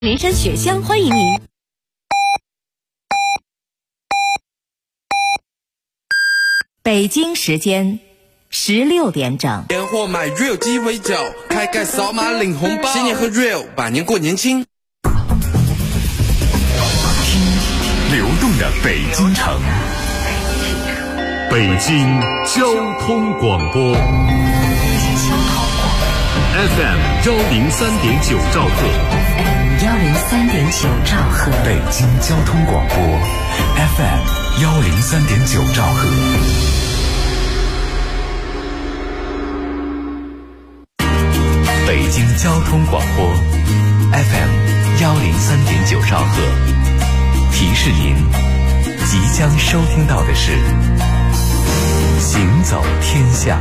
灵山雪乡欢迎您。北京时间16点整。 年货买 real 鸡尾酒，开盖扫码领红包，新年喝 real， 百年过年轻。 听流动的北京城，北京交通广播 FM 103.9兆赫 103.9兆赫， 北京交通广播 FM 103.9兆赫。北京交通广播 FM 103.9兆赫，提示您即将收听到的是行走天下。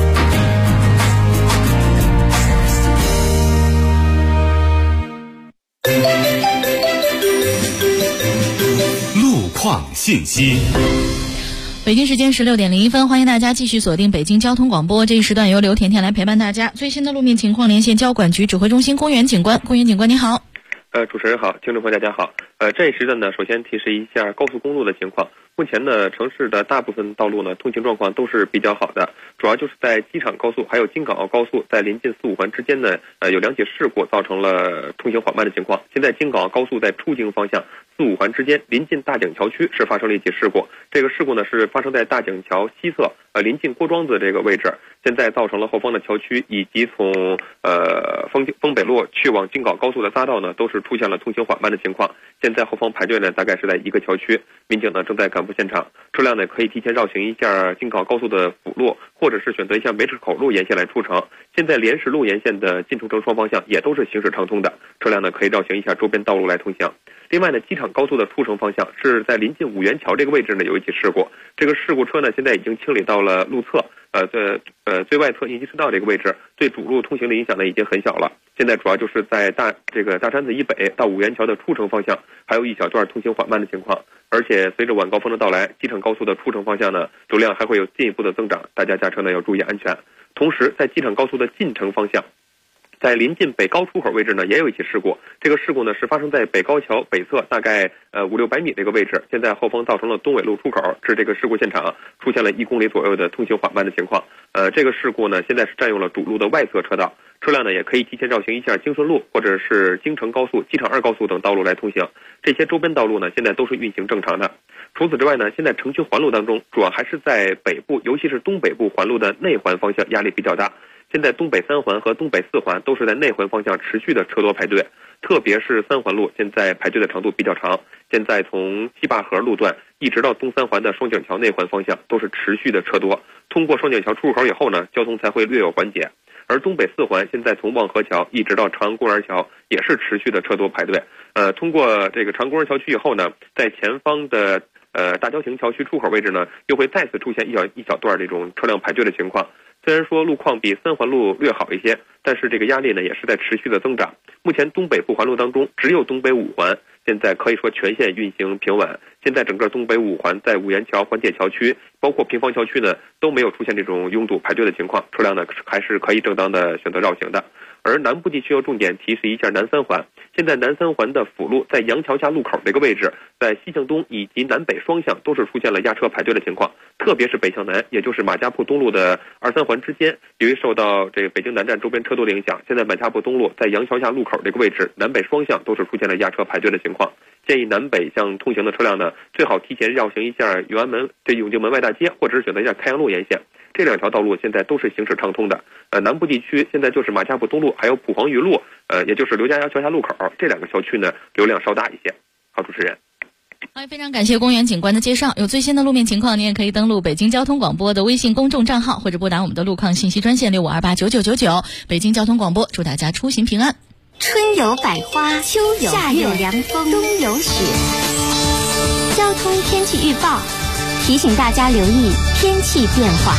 路况信息。 北京时间16点01分，欢迎大家继续锁定北京交通广播。这一时段由刘甜甜来陪伴大家。最新的路面情况连线交管局指挥中心公园警官。公园警官你好。 主持人好，听众朋友大家好。这一时段呢，首先提示一下高速公路的情况。目前呢，城市的大部分道路呢，通行状况都是比较好的，主要就是在机场高速还有京港澳高速在临近4、5环之间呢，有2起事故造成了通行缓慢的情况。现在京港澳高速在出京方向4、5环之间临近大井桥区是发生了一起事故，这个事故呢是发生在大井桥西侧临近郭庄子这个位置，现在造成了后方的桥区以及从丰北路去往京港高速的匝道呢都是出现了通行缓慢的情况。现在后方排队呢大概是在一个桥区，民警呢正在赶赴现场，车辆呢可以提前绕行一下京港高速的辅路，或者是选择一下梅市口路沿线来出城。现在莲石路沿线的进出城双方向也都是行驶畅通的，车辆呢可以绕行一下周边道路来通行。另外呢，机场高速的出城方向是在临近五元桥这个位置呢有一起事故，这个事故车呢现在已经清理到了路侧，最外侧应急车道这个位置，对主路通行的影响呢已经很小了。现在主要就是在大山子以北到五元桥的出城方向，还有一小段通行缓慢的情况。而且随着晚高峰的到来，机场高速的出城方向呢流量还会有进一步的增长，大家驾车呢要注意安全。同时，在机场高速的进城方向，在临近北高出口位置呢，也有一起事故。这个事故呢是发生在北高桥北侧大概500-600米这个位置。现在后方造成了东纬路出口至这个事故现场出现了1公里左右的通行缓慢的情况。这个事故呢现在是占用了主路的外侧车道，车辆呢也可以提前绕行一下京顺路或者是京承高速、机场2高速等道路来通行。这些周边道路呢现在都是运行正常的。除此之外呢，现在城区环路当中主要还是在北部，尤其是东北部环路的内环方向压力比较大。现在东北3环和东北4环都是在内环方向持续的车多排队，特别是3环路现在排队的长度比较长。现在从西坝河路段一直到东3环的双井桥内环方向都是持续的车多，通过双井桥出口以后呢，交通才会略有缓解。而东北4环现在从望河桥一直到长安公园桥也是持续的车多排队。通过这个长安公园桥区以后呢，在前方的大郊亭桥区出口位置呢，又会再次出现一小段这种车辆排队的情况。虽然说路况比3环路略好一些，但是这个压力呢也是在持续的增长。目前东北部环路当中，只有东北5环现在可以说全线运行平稳。现在整个东北5环在五元桥、环铁桥区，包括平房桥区呢，都没有出现这种拥堵排队的情况，车辆呢还是可以正当的选择绕行的。而南部地区要重点提示一下南3环，现在南3环的辅路在杨桥下路口这个位置，在西向东以及南北双向都是出现了压车排队的情况，特别是北向南，也就是马家铺东路的2、3环之间，由于受到这个北京南站周边车多的影响，现在马家铺东路在杨桥下路口这个位置，南北双向都是出现了压车排队的情况。建议南北向通行的车辆呢，最好提前绕行一下永安门永定门外大街，或者是选择一下开阳路沿线。这2条道路现在都是行驶畅通的。南部地区现在就是马家铺东路还有蒲黄榆路，也就是刘家窑桥下路口这2个小区呢，流量稍大一些。好，主持人。 好，非常感谢公园警官的介绍。有最新的路面情况，你也可以登录北京交通广播的微信公众账号，或者拨打我们的路况信息专线65289999。北京交通广播祝大家出行平安。 春有百花，秋有夏有凉风，冬有雪。交通天气预报提醒大家留意天气变化。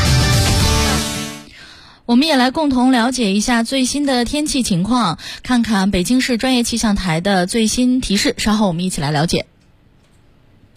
我们也来共同了解一下最新的天气情况，看看北京市专业气象台的最新提示。稍后我们一起来了解。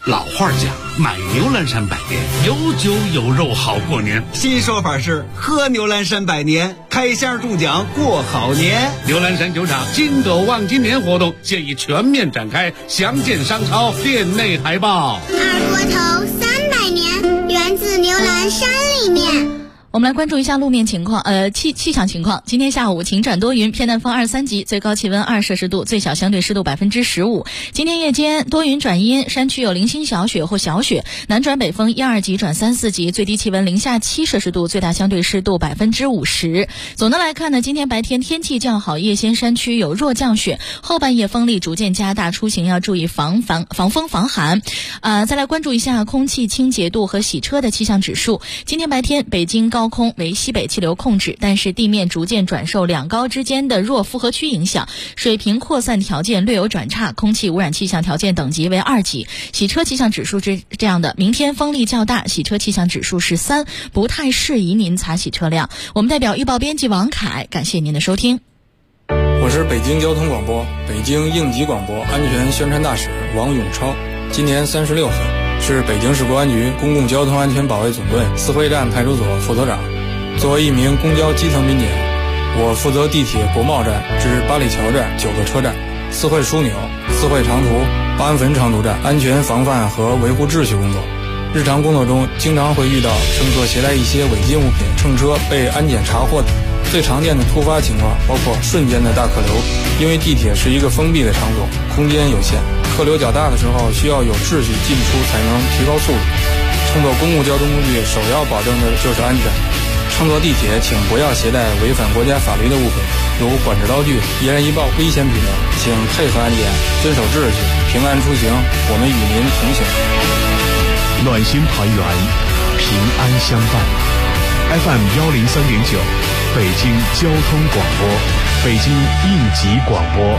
老话讲，买牛栏山百年，有酒有肉好过年。 新说法是喝牛栏山百年，开箱中奖过好年。 牛栏山酒厂金斗望今年活动现已全面展开，详见商超店内海报。 二锅头300年，源自牛栏山里面。 我们来关注一下路面情况，气象情况。今天下午晴转多云，偏南风2、3级，最高气温2摄氏度，最小相对湿度15%。今天夜间多云转阴，山区有零星小雪或小雪，南转北风1、2级转3、4级，最低气温零下7摄氏度，最大相对湿度50%。总的来看呢，今天白天天气较好，夜间山区有弱降雪，后半夜风力逐渐加大，出行要注意防风防寒。再来关注一下空气清洁度和洗车的气象指数。今天白天北京高空为西北气流控制，但是地面逐渐转受两高之间的弱负荷区影响，水平扩散条件略有转差，空气污染气象条件等级为2级。洗车气象指数是这样的，明天风力较大，洗车气象指数是3，不太适宜您擦洗车辆。我们代表预报编辑王凯，感谢您的收听。 我是北京交通广播北京应急广播安全宣传大使王永超，今年36岁，是北京市公安局公共交通安全保卫总队四惠站派出所副所长。作为一名公交基层民警，我负责地铁国贸站至八里桥站9个车站、四惠枢纽、四惠长途、八安汾长途站安全防范和维护秩序工作。日常工作中经常会遇到乘客携带一些违禁物品乘车被安检查获。最常见的突发情况包括瞬间的大客流，因为地铁是一个封闭的场所，空间有限，客流较大的时候需要有秩序进出才能提高速度。乘坐公共交通工具首要保证的就是安全。乘坐地铁请不要携带违反国家法律的物品，如管制刀具、易燃易爆、危险品等，请配合安检，遵守秩序，平安出行，我们与您同行。 暖心团圆，平安相伴。FM 103.9，北京交通广播，北京应急广播。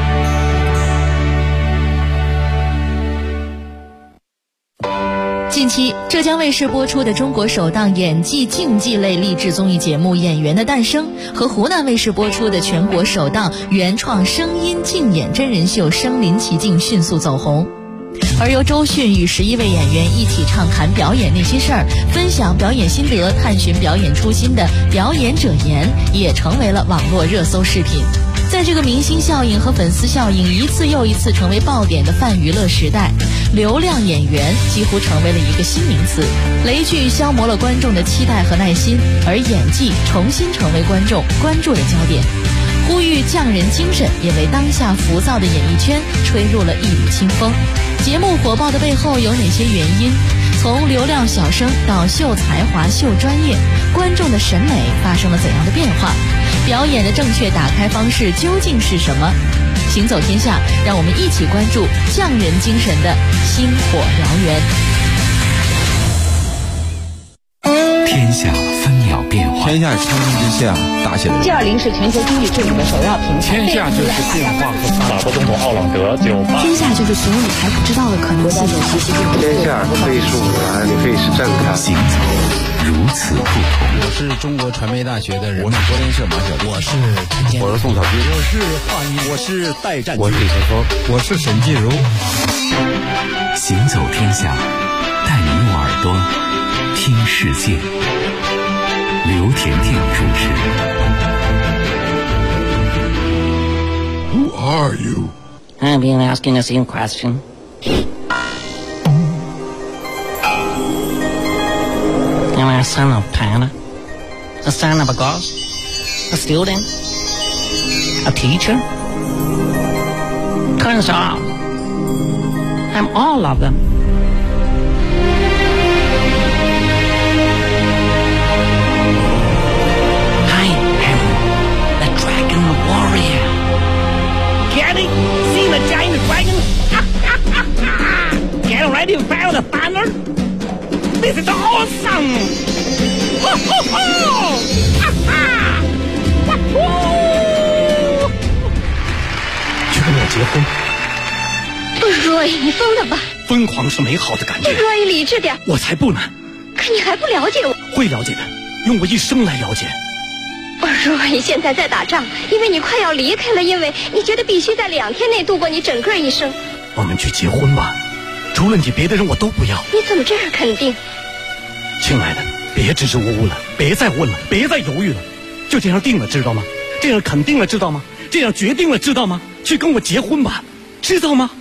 近期，浙江卫视播出的中国首档演技竞技类励志综艺节目《演员的诞生》和湖南卫视播出的全国首档原创声音竞演真人秀《身临其境》迅速走红。而由周迅与11位演员一起畅谈表演那些事儿，分享表演心得，探寻表演初心的表演者言也成为了网络热搜视频。在这个明星效应和粉丝效应一次又一次成为爆点的泛娱乐时代，流量演员几乎成为了一个新名词。雷剧消磨了观众的期待和耐心，而演技重新成为观众关注的焦点。呼吁匠人精神也为当下浮躁的演艺圈吹入了一缕清风。节目火爆的背后有哪些原因？从流量小生到秀才华、秀专业，观众的审美发生了怎样的变化？表演的正确打开方式究竟是什么？行走天下，让我们一起关注匠人精神的星火燎原。 天下分秒变化， 天下是苍穹之下大写的。 G20是全球经济治理的首要平台。 天下就是变化和法国总统奥朗德98。 天下就是所有你还不知道的可能性。 天下可以是偶然，也可以是震撼。 行走如此不同。 我是中国传媒大学的人民国联社马晓东。 我是宋小军。 我是华谊。我是戴占。 我是李晨峰。 我是沈继儒。 行走天下，带你用耳朵听世界。刘甜甜主持。 Who are you? I've been asking the same question. Am I a son of China? A son of a god? A student? A teacher? Turns out, I'm all of them. Warrior. Get it? See the giant dragon? Get ready to feel the thunder? This is awesome! Ho ho ho! Wahoo! 去跟我结婚。 Roy， 你疯了吧？ 疯狂是美好的感觉。 Roy， 理智点。 我才不呢。 可你还不了解我。 会了解的，用我一生来了解。 Roy， 现在在打仗，因为你快要离开了，因为你觉得必须在2天内度过你整个一生。 我们去结婚吧，祝除了你，别的人我都不要。 你怎么这样肯定？ 亲爱的，别支支吾吾了，别再问了，别再犹豫了，就这样定了，知道吗？这样肯定了，知道吗？这样决定了，知道吗？去跟我结婚吧，知道吗？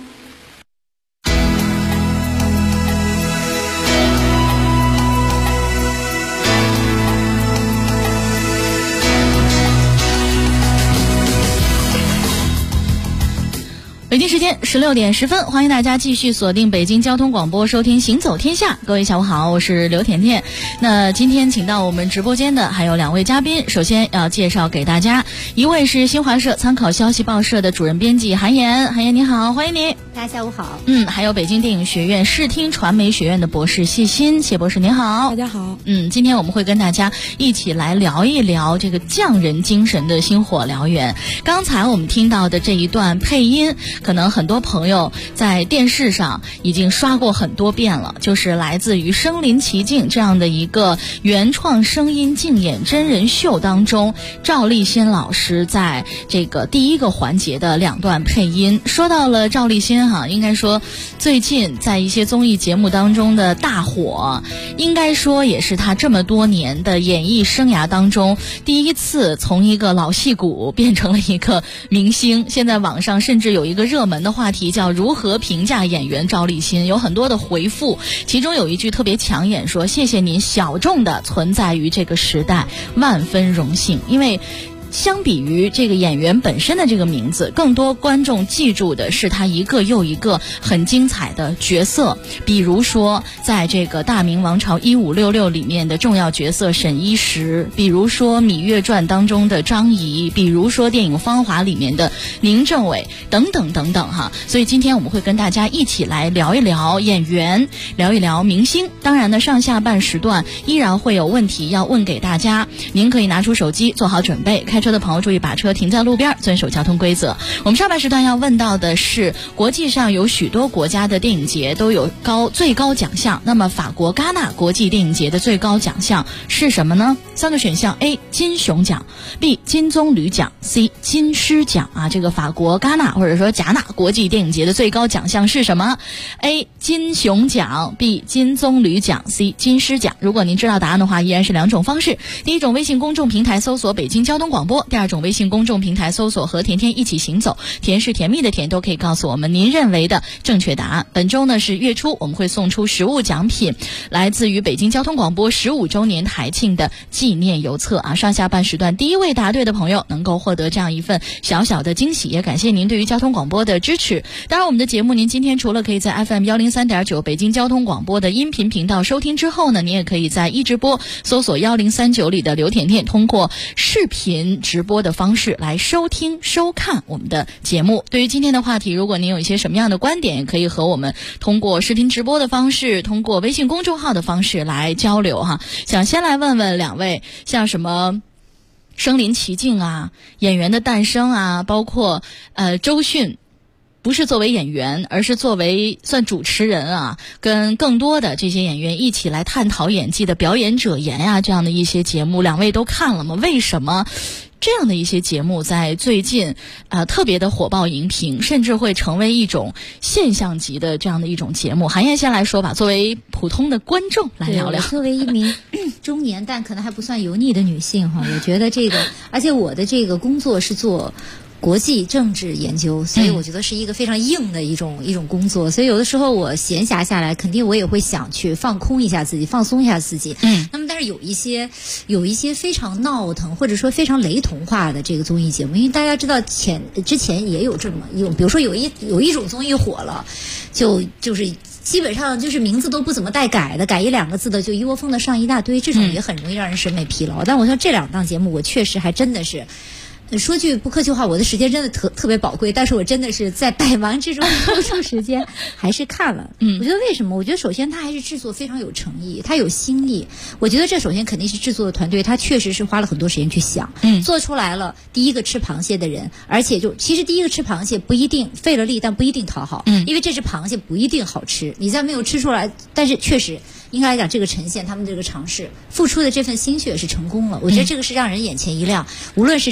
北京时间16点10分，欢迎大家继续锁定北京交通广播，收听行走天下。各位下午好，我是刘甜甜。那今天请到我们直播间的还有2位嘉宾，首先要介绍给大家，一位是新华社参考消息报社的主任编辑韩岩，韩岩你好，欢迎你。 大家下午好。 还有北京电影学院视听传媒学院的博士谢欣，谢博士您好。 大家好。 今天我们会跟大家一起来聊一聊这个匠人精神的星火燎原。刚才我们听到的这一段配音，可能很多朋友在电视上已经刷过很多遍了，就是来自于身临其境这样的一个原创声音竞演真人秀当中，赵立新老师在这个第一个环节的2段配音。说到了赵立新应该说最近在一些综艺节目当中的大火，应该说也是他这么多年的演艺生涯当中第一次从一个老戏骨变成了一个明星。现在网上甚至有一个热门的话题叫如何评价演员赵立新，有很多的回复，其中有一句特别抢眼，说谢谢您小众的存在于这个时代，万分荣幸。因为相比于这个演员本身的这个名字，更多观众记住的是他一个又一个很精彩的角色。比如说在这个《大明王朝1566》里面的重要角色沈一石，比如说《芈月传》当中的张仪，比如说电影《芳华》里面的宁正伟，等等等等哈。所以今天我们会跟大家一起来聊一聊演员，聊一聊明星。当然呢，上下半时段依然会有问题要问给大家，您可以拿出手机做好准备，开车的朋友注意把车停在路边，遵守交通规则。我们上半时段要问到的是，国际上有许多国家的电影节都有最高奖项，那么法国戛纳国际电影节的最高奖项是什么呢？3个选项： A 金熊奖， B 金棕榈奖， C 金狮奖这个法国戛纳或者说戛纳国际电影节的最高奖项是什么？ A 金熊奖， B 金棕榈奖， C 金狮奖。如果您知道答案的话，依然是2种方式。第一种，微信公众平台搜索北京交通广播；第二种，微信公众平台搜索和甜甜一起行走，甜是甜蜜的甜，都可以告诉我们您认为的正确答案。本周呢是月初，我们会送出实物奖品，来自于北京交通广播15周年台庆的纪念邮册上下半时段第一位答对的朋友能够获得这样一份小小的惊喜，也感谢您对于交通广播的支持。当然我们的节目您今天除了可以在 FM 103.9北京交通广播的音频频道收听之后呢，您也可以在一直播搜索1039里的刘甜甜，通过视频直播的方式来收听收看我们的节目。对于今天的话题，如果您有一些什么样的观点，也可以和我们通过视频直播的方式，通过微信公众号的方式来交流想先来问问2位，像什么身临其境演员的诞生包括周迅不是作为演员，而是作为算主持人跟更多的这些演员一起来探讨演技的表演者言这样的一些节目，2位都看了吗？为什么这样的一些节目在最近特别的火爆荧屏，甚至会成为一种现象级的这样的一种节目？韩燕先来说吧，作为普通的观众来聊聊。 作为一名中年但可能还不算油腻的女性我觉得这个，而且我的这个工作是做国际政治研究，所以我觉得是一个非常硬的一种工作，所以有的时候我闲暇下来，肯定我也会想去放空一下自己，放松一下自己。那么但是有一些非常闹腾或者说非常雷同化的这个综艺节目，因为大家知道之前也有这么一种，比如说有一种综艺火了，就是基本上就是名字都不怎么带改的，改1、2个字的就一窝蜂的上一大堆，这种也很容易让人审美疲劳。但我说这2档节目我确实还真的是说句不客气话，我的时间真的特别宝贵，但是我真的是在百忙之中抽出时间还是看了。我觉得为什么？我觉得首先它还是制作非常有诚意，它有心意。我觉得这首先肯定是制作的团队，他确实是花了很多时间去想，做出来了第一个吃螃蟹的人，而且其实第一个吃螃蟹不一定费了力，但不一定讨好，因为这只螃蟹不一定好吃，你再没有吃出来，但是确实应该来讲，这个呈现他们这个尝试付出的这份心血是成功了。我觉得这个是让人眼前一亮。无论是这种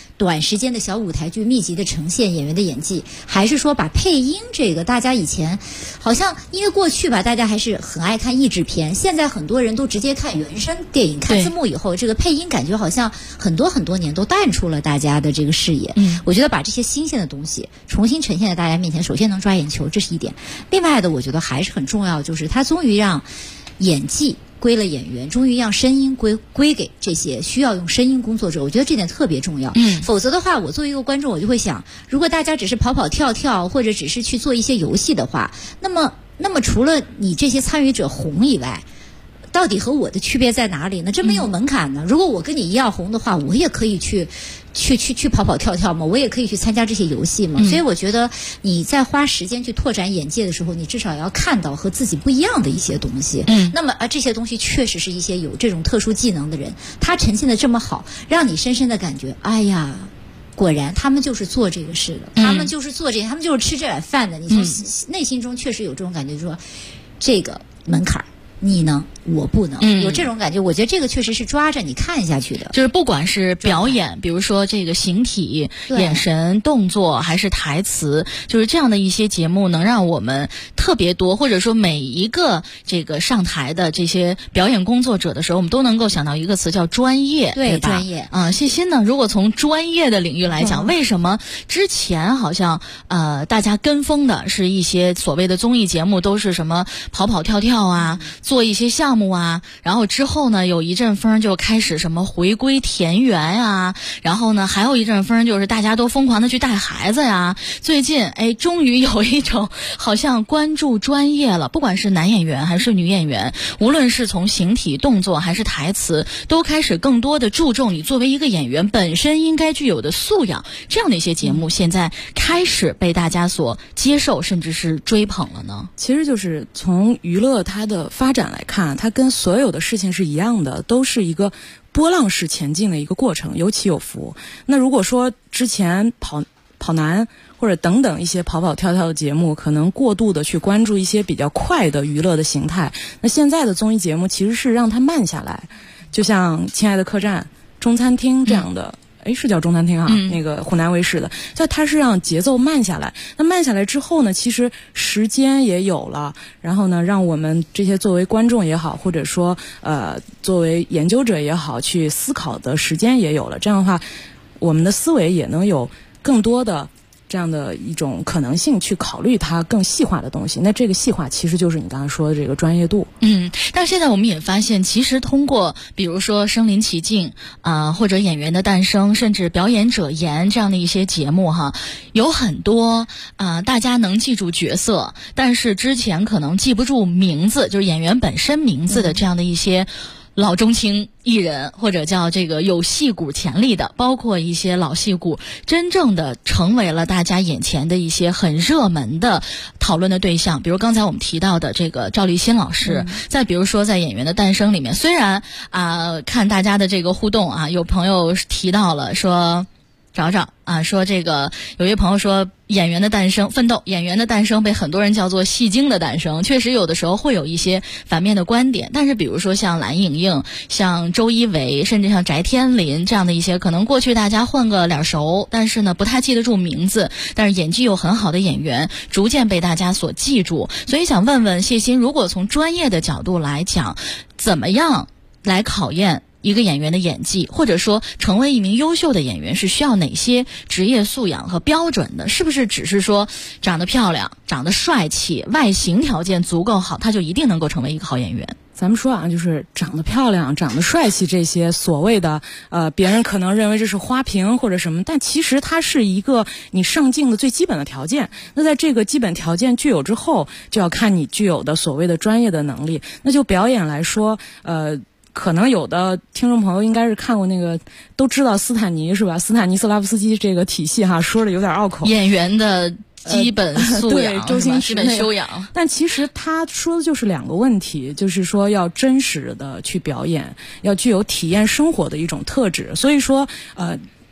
短时间的小舞台剧密集的呈现演员的演技，还是说把配音这个大家以前好像因为过去吧，大家还是很爱看译制片，现在很多人都直接看原声电影，看字幕以后，这个配音感觉好像很多年都淡出了大家的这个视野。我觉得把这些新鲜的东西重新呈现在大家面前，首先能抓眼球，这是一点。另外的，我觉得还是很重要，就是它终于让演技归了演员，终于让声音归给这些需要用声音工作者，我觉得这点特别重要。否则的话，我作为一个观众，我就会想，如果大家只是跑跑跳跳，或者只是去做一些游戏的话，那么除了你这些参与者红以外，到底和我的区别在哪里呢？这没有门槛呢。如果我跟你一样红的话，我也可以去跑跑跳跳嘛，我也可以去参加这些游戏嘛。所以我觉得你在花时间去拓展眼界的时候，你至少要看到和自己不一样的一些东西。那么这些东西确实是一些有这种特殊技能的人，他呈现的这么好，让你深深的感觉，哎呀，果然他们就是做这个事的，他们就是做这，他们就是吃这碗饭的。你从内心中确实有这种感觉，就是说这个门槛你呢，我不能，有这种感觉。我觉得这个确实是抓着你看下去的， 就是不管是表演，比如说这个形体、眼神、动作，还是台词，就是这样的一些节目，能让我们特别多，或者说每一个这个上台的这些表演工作者的时候，我们都能够想到一个词叫专业，对吧？专业信心呢，如果从专业的领域来讲，为什么之前好像大家跟风的是一些所谓的综艺节目，都是什么跑跑跳跳啊，做一些项目啊，然后之后呢有一阵风就开始什么回归田园啊，然后呢还有一阵风就是大家都疯狂的去带孩子呀。最近终于有一种好像关注专业了，不管是男演员还是女演员，无论是从形体、动作还是台词，都开始更多的注重你作为一个演员本身应该具有的素养。这样的一些节目现在开始被大家所接受，甚至是追捧了呢。 其实就是从娱乐它的发展来看，它跟所有的事情是一样的，都是一个波浪式前进的一个过程，有起有伏。那如果说之前跑男或者等等一些跑跑跳跳的节目，可能过度的去关注一些比较快的娱乐的形态，那现在的综艺节目其实是让它慢下来，就像《亲爱的客栈》、中餐厅这样的。是叫中餐厅啊，那个湖南卫视的，它是让节奏慢下来。那慢下来之后呢，其实时间也有了，然后呢，让我们这些作为观众也好，或者说作为研究者也好，去思考的时间也有了。这样的话，我们的思维也能有更多的这样的一种可能性去考虑它更细化的东西。那这个细化其实就是你刚才说的这个专业度。 但是现在我们也发现，其实通过比如说身临其境或者演员的诞生，甚至表演者言这样的一些节目哈，有很多大家能记住角色，但是之前可能记不住名字，就是演员本身名字的这样的一些老中青艺人，或者叫这个有戏骨潜力的，包括一些老戏骨，真正的成为了大家眼前的一些很热门的讨论的对象。比如刚才我们提到的这个赵立新老师，再比如说在《演员的诞生》里面，虽然看大家的这个互动有朋友提到了说说这个有一位朋友说演员的诞生奋斗，演员的诞生被很多人叫做戏精的诞生，确实有的时候会有一些反面的观点。但是比如说像蓝盈莹、像周一围，甚至像翟天临这样的一些可能过去大家混个脸熟，但是呢不太记得住名字，但是演技又很好的演员，逐渐被大家所记住。所以想问问谢欣，如果从专业的角度来讲，怎么样来考验一个演员的演技，或者说成为一名优秀的演员是需要哪些职业素养和标准的？是不是只是说长得漂亮、长得帅气、外形条件足够好，他就一定能够成为一个好演员？ 咱们说就是长得漂亮、长得帅气这些所谓的别人可能认为这是花瓶或者什么，但其实它是一个你上镜的最基本的条件。那在这个基本条件具有之后，就要看你具有的所谓的专业的能力。那就表演来说，可能有的听众朋友应该是看过那个，都知道斯坦尼是吧？斯坦尼斯拉夫斯基这个体系说的有点拗口。 演员的基本素养， 对，周星驰基本修养。 但其实他说的就是两个问题，就是说要真实的去表演，要具有体验生活的一种特质。所以说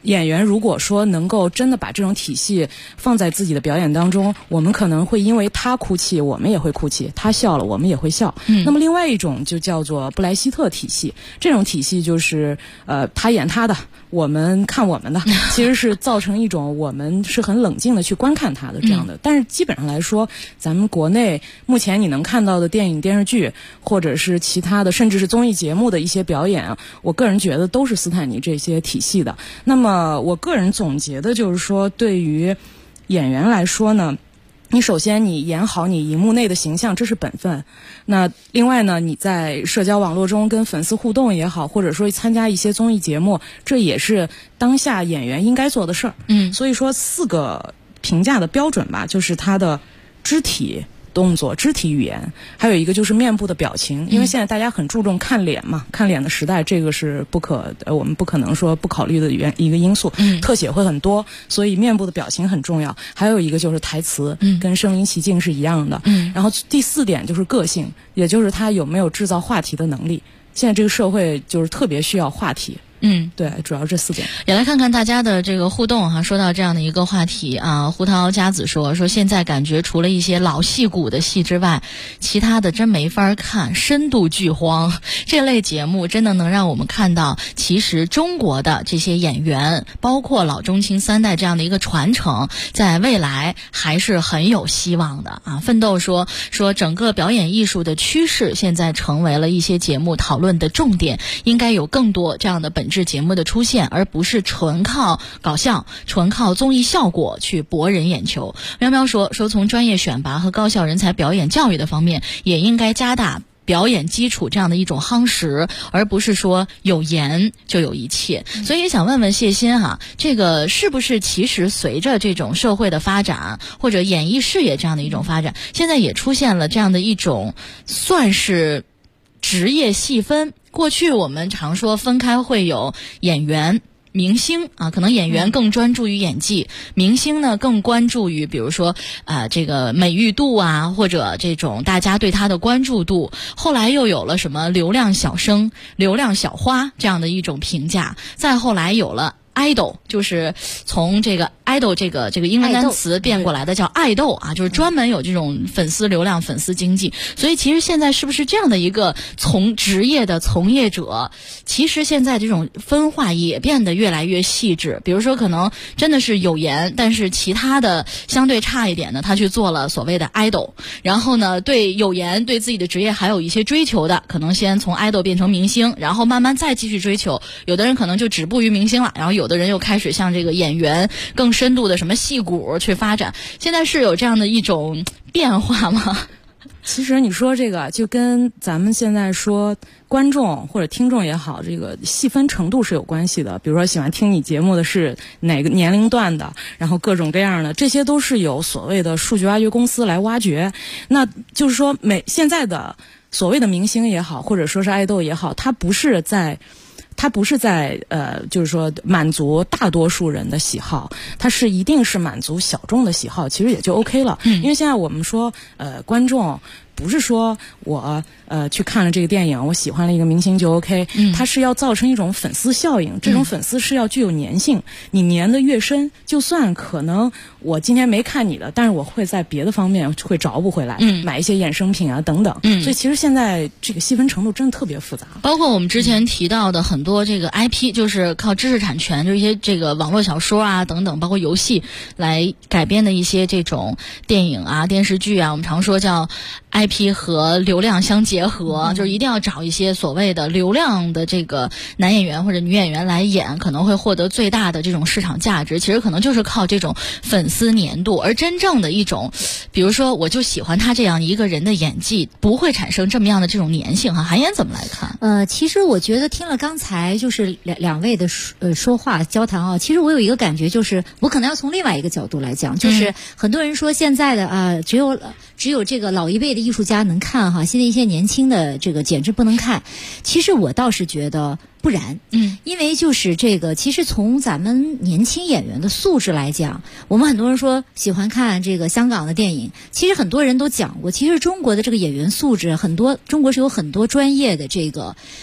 演员如果说能够真的把这种体系放在自己的表演当中，我们可能会因为他哭泣，我们也会哭泣；他笑了，我们也会笑。那么另外一种就叫做布莱希特体系，这种体系就是他演他的，我们看我们的，其实是造成一种我们是很冷静的去观看他的这样的。但是基本上来说，咱们国内目前你能看到的电影、电视剧，或者是其他的，甚至是综艺节目的一些表演，我个人觉得都是斯坦尼这些体系的。那么我个人总结的就是说，对于演员来说呢，你首先你演好你荧幕内的形象，这是本分。那另外呢，你在社交网络中跟粉丝互动也好，或者说参加一些综艺节目，这也是当下演员应该做的事儿。所以说4个评价的标准吧，就是他的肢体动作、肢体语言，还有一个就是面部的表情。因为现在大家很注重看脸嘛，看脸的时代，这个是我们不可能说不考虑的一个因素。特写会很多，所以面部的表情很重要。还有一个就是台词，跟身临其境是一样的。然后第4点就是个性，也就是他有没有制造话题的能力。现在这个社会就是特别需要话题。对，主要这4点。 也来看看大家的这个互动哈。说到这样的一个话题啊，胡桃佳子说现在感觉除了一些老戏骨的戏之外，其他的真没法看，深度剧荒。这类节目真的能让我们看到，其实中国的这些演员，包括老中青3代这样的一个传承，在未来还是很有希望的啊。奋斗说整个表演艺术的趋势现在成为了一些节目讨论的重点，应该有更多这样的本质节目的出现，而不是纯靠搞笑、纯靠综艺效果去博人眼球。喵喵说从专业选拔和高校人才表演教育的方面，也应该加大表演基础这样的一种夯实，而不是说有颜就有一切。所以也想问问谢欣哈，这个是不是其实随着这种社会的发展，或者演艺事业这样的一种发展，现在也出现了这样的一种算是职业细分。过去我们常说分开会有演员、明星啊，可能演员更专注于演技，明星呢更关注于比如说这个美誉度啊，或者这种大家对他的关注度。后来又有了什么流量小生、流量小花这样的一种评价，再后来有了idol， 就是从这个 idol 这个英文单词变过来的叫爱豆啊，就是专门有这种粉丝流量、粉丝经济。所以其实现在是不是这样的一个从职业的从业者，其实现在这种分化也变得越来越细致。比如说可能真的是有颜，但是其他的相对差一点的，他去做了所谓的 idol。然后呢，对有颜、对自己的职业还有一些追求的，可能先从 idol 变成明星，然后慢慢再继续追求。有的人可能就止步于明星了，然后有的人又开始向这个演员更深度的什么戏骨去发展。现在是有这样的一种变化吗？ 其实你说这个就跟咱们现在说观众或者听众也好，这个细分程度是有关系的。比如说喜欢听你节目的是哪个年龄段的，然后各种各样的，这些都是有所谓的数据挖掘公司来挖掘。那就是说现在的所谓的明星也好，或者说是爱豆也好，它不是在就是说满足大多数人的喜好，它是一定是满足小众的喜好，其实也就 OK 了。因为现在我们说观众不是说我去看了这个电影，我喜欢了一个明星就 OK，它是要造成一种粉丝效应，这种粉丝是要具有粘性，你粘得越深，就算可能我今天没看你的，但是我会在别的方面会找补回来，买一些衍生品啊等等。所以其实现在这个细分程度真的特别复杂。 包括我们之前提到的很多这个 IP，就是靠知识产权，就是一些这个网络小说啊等等，包括游戏来改编的一些这种电影啊、电视剧啊，我们常说叫 IP 和流量相结合，就是一定要找一些所谓的流量的这个男演员或者女演员来演，可能会获得最大的这种市场价值。其实可能就是靠这种粉丝粘度，而真正的一种，比如说我就喜欢他这样一个人的演技，不会产生这么样的这种粘性哈。韩妍怎么来看？ 其实我觉得听了刚才就是两位的说话交谈啊，其实我有一个感觉，就是我可能要从另外一个角度来讲，就是很多人说现在的只有这个老一辈的艺术家能看哈，现在一些年轻的这个简直不能看。其实我倒是觉得不然，因为就是这个，其实从咱们年轻演员的素质来讲，我们很多人说喜欢看这个香港的电影，其实很多人都讲过，其实中国的这个演员素质很多，中国是有很多专业的这个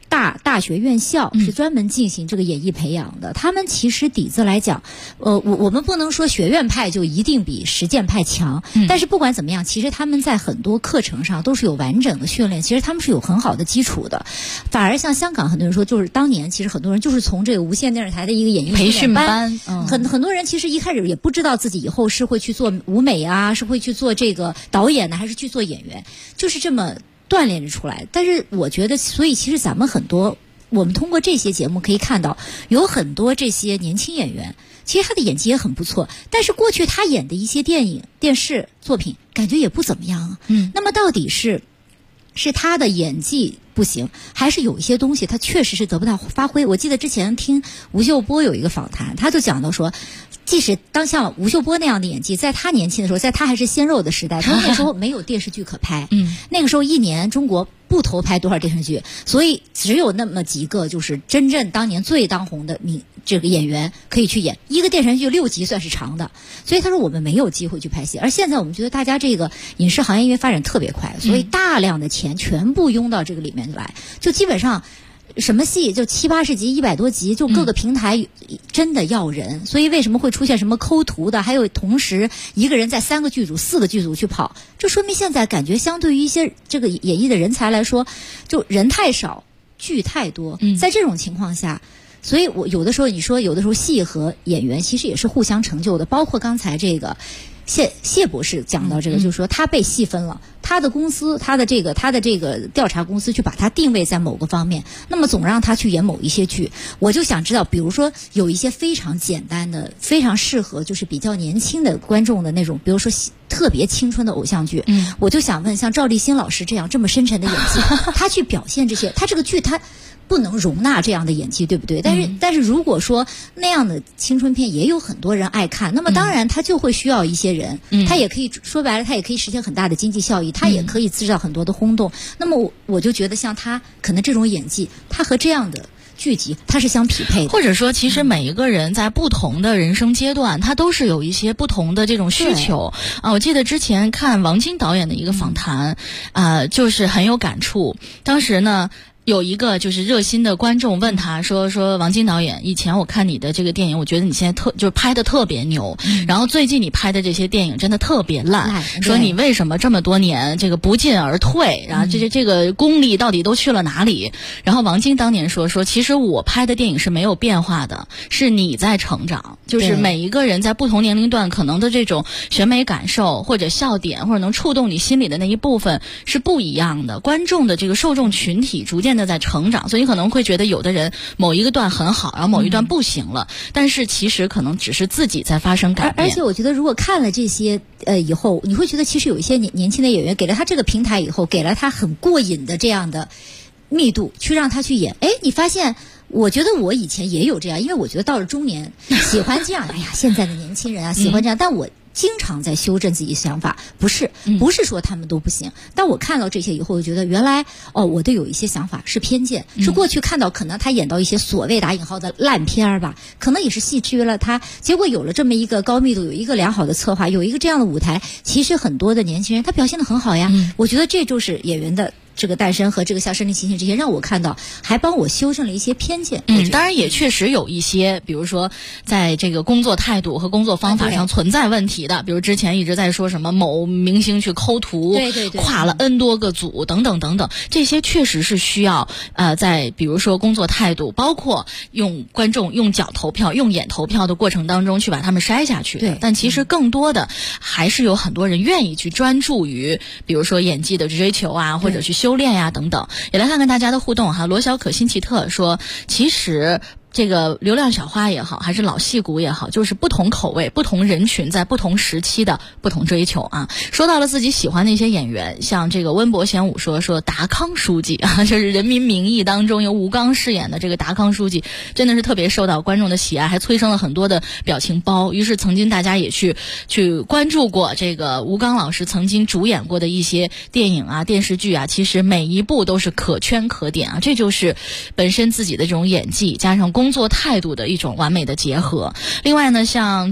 大学院校是专门进行这个演艺培养的。他们其实底子来讲，我们不能说学院派就一定比实践派强，但是不管怎么样，其实他们在很多课程上都是有完整的训练，其实他们是有很好的基础的。反而像香港很多人说，就是当年其实很多人就是从这个无线电视台的一个演艺培训班， 很多人其实一开始也不知道自己以后是会去做舞美啊，是会去做这个导演呢，还是去做演员，就是这么锻炼着出来。但是我觉得，所以其实咱们很多，我们通过这些节目可以看到，有很多这些年轻演员，其实他的演技也很不错，但是过去他演的一些电影、电视作品感觉也不怎么样啊。那么到底是他的演技不行，还是有一些东西他确实是得不到发挥？我记得之前听吴秀波有一个访谈，他就讲到说，即使当像吴秀波那样的演技，在他年轻的时候，在他还是鲜肉的时代，他那时候没有电视剧可拍，那个时候一年中国不投拍多少电视剧，所以只有那么几个就是真正当年最当红的这个演员可以去演一个电视剧6集算是长的，所以他说我们没有机会去拍戏。而现在我们觉得大家这个影视行业因为发展特别快，所以大量的钱全部拥到这个里面来，就基本上什么戏就70、80集、100多集，就各个平台真的要人，所以为什么会出现什么抠图的，还有同时一个人在3个剧组、4个剧组去跑，这说明现在感觉相对于一些这个演艺的人才来说，就人太少，剧太多，在这种情况下。所以我有的时候你说有的时候戏和演员其实也是互相成就的，包括刚才这个谢博士讲到这个，就是说他被细分了，他的公司他的这个调查公司去把他定位在某个方面，那么总让他去演某一些剧。我就想知道，比如说有一些非常简单的非常适合就是比较年轻的观众的那种，比如说特别青春的偶像剧，我就想问像赵立新老师这样这么深沉的演技，他去表现这些，他这个剧他不能容纳这样的演技，对不对？但是如果说那样的青春片也有很多人爱看，那么当然他就会需要一些人，他也可以说白了，他也可以实现很大的经济效益，他也可以制造很多的轰动。那么我就觉得像他可能这种演技，他和这样的剧集它是相匹配的， 或者说其实每一个人在不同的人生阶段，他都是有一些不同的这种需求啊。我记得之前看王晶导演的一个访谈就是很有感触。当时呢有一个就是热心的观众问他说王晶导演，以前我看你的这个电影，我觉得你现在就是拍的特别牛，然后最近你拍的这些电影真的特别烂，说你为什么这么多年这个不进而退，然后这个功力到底都去了哪里？然后王晶当年说其实我拍的电影是没有变化的，是你在成长，就是每一个人在不同年龄段可能的这种审美感受或者笑点或者能触动你心里的那一部分是不一样的，观众的这个受众群体逐渐的在成长，所以你可能会觉得有的人某一个段很好，然后某一段不行了，但是其实可能只是自己在发生改变。 而且我觉得如果看了这些以后，你会觉得其实有一些年轻的演员给了他这个平台以后，给了他很过瘾的这样的密度去让他去演，你发现我觉得我以前也有这样，因为我觉得到了中年喜欢这样，哎呀现在的年轻人啊喜欢这样，但我经常在修正自己的想法，不是说他们都不行，但我看到这些以后，我觉得原来我对有一些想法是偏见，是过去看到可能他演到一些所谓打引号的烂片儿吧，可能也是戏制约了他，结果有了这么一个高密度，有一个良好的策划，有一个这样的舞台，其实很多的年轻人他表现得很好呀，我觉得这就是演员的这个诞生和这个像身临其境这些，让我看到还帮我修正了一些偏见。 当然也确实有一些，比如说在这个工作态度和工作方法上存在问题的，比如之前一直在说什么某明星去抠图，对，跨了 N 多个组等等等等，这些确实是需要在比如说工作态度，包括用观众用脚投票、用眼投票的过程当中去把他们筛下去的。但其实更多的还是有很多人愿意去专注于，比如说演技的追求啊，或者去修炼呀等等。也来看看大家的互动哈。罗小可辛奇特说，其实这个流量小花也好，还是老戏骨也好，就是不同口味、不同人群在不同时期的不同追求啊。说到了自己喜欢的一些演员，像这个温博贤武说达康书记啊，就是《人民名义》当中由吴刚饰演的这个达康书记，真的是特别受到观众的喜爱，还催生了很多的表情包。于是曾经大家也去关注过这个吴刚老师曾经主演过的一些电影啊、电视剧啊，其实每一部都是可圈可点啊。这就是本身自己的这种演技加上工作态度的一种完美的结合。另外呢，像这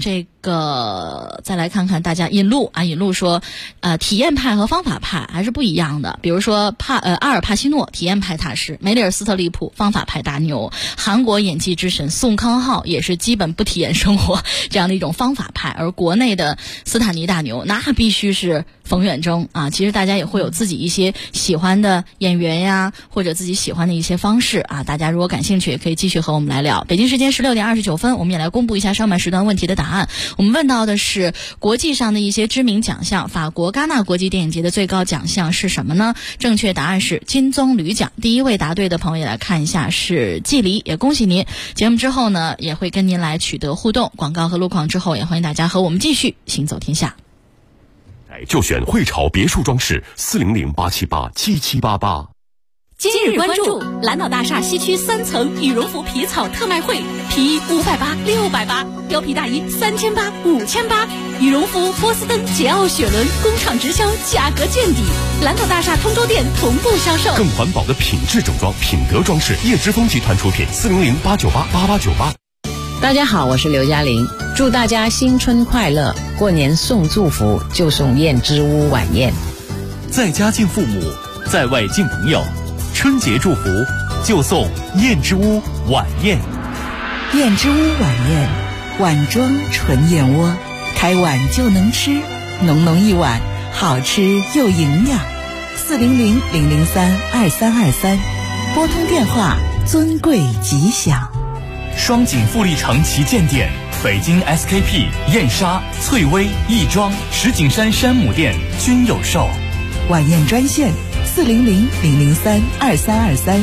再来看看大家引路说，体验派和方法派还是不一样的。比如说阿尔帕西诺体验派大师，梅里尔斯特利普方法派大牛，韩国演技之神宋康昊也是基本不体验生活这样的一种方法派，而国内的斯坦尼大牛那必须是冯远征啊。其实大家也会有自己一些喜欢的演员呀，或者自己喜欢的一些方式啊。大家如果感兴趣，也可以继续和我们来聊。北京时间16点29分，我们也来公布一下上半时段问题的答案。我们问到的是国际上的一些知名奖项，法国戛纳国际电影节的最高奖项是什么呢？正确答案是金棕榈奖。第一位答对的朋友也来看一下是季离，也恭喜您。节目之后呢，也会跟您来取得互动，广告和路况之后，也欢迎大家和我们继续行走天下。 就选汇潮别墅装饰400-878-7788。 今日关注蓝岛大厦西区3层羽绒服皮草特卖会，皮衣580、680，貂皮大衣3800、5800，羽绒服波司登、捷奥雪伦工厂直销，价格见底。蓝岛大厦通州店同步销售。 更环保的品质整装，品德装饰，叶之峰集团出品，400-898-8898。 大家好，我是刘嘉玲，祝大家新春快乐！过年送祝福就送燕之屋晚宴， 在家敬父母，在外敬朋友，春节祝福就送燕之屋晚宴。 燕之屋晚宴，碗装纯燕窝，开碗就能吃，浓浓一碗，好吃又营养。400-003-2323，拨通电话，尊贵吉祥。 双井富力城旗舰店，北京 SKP、燕莎、翠微、亦庄、石景山山姆店均有售。 晚宴专线400-003-2323，400-003-2323。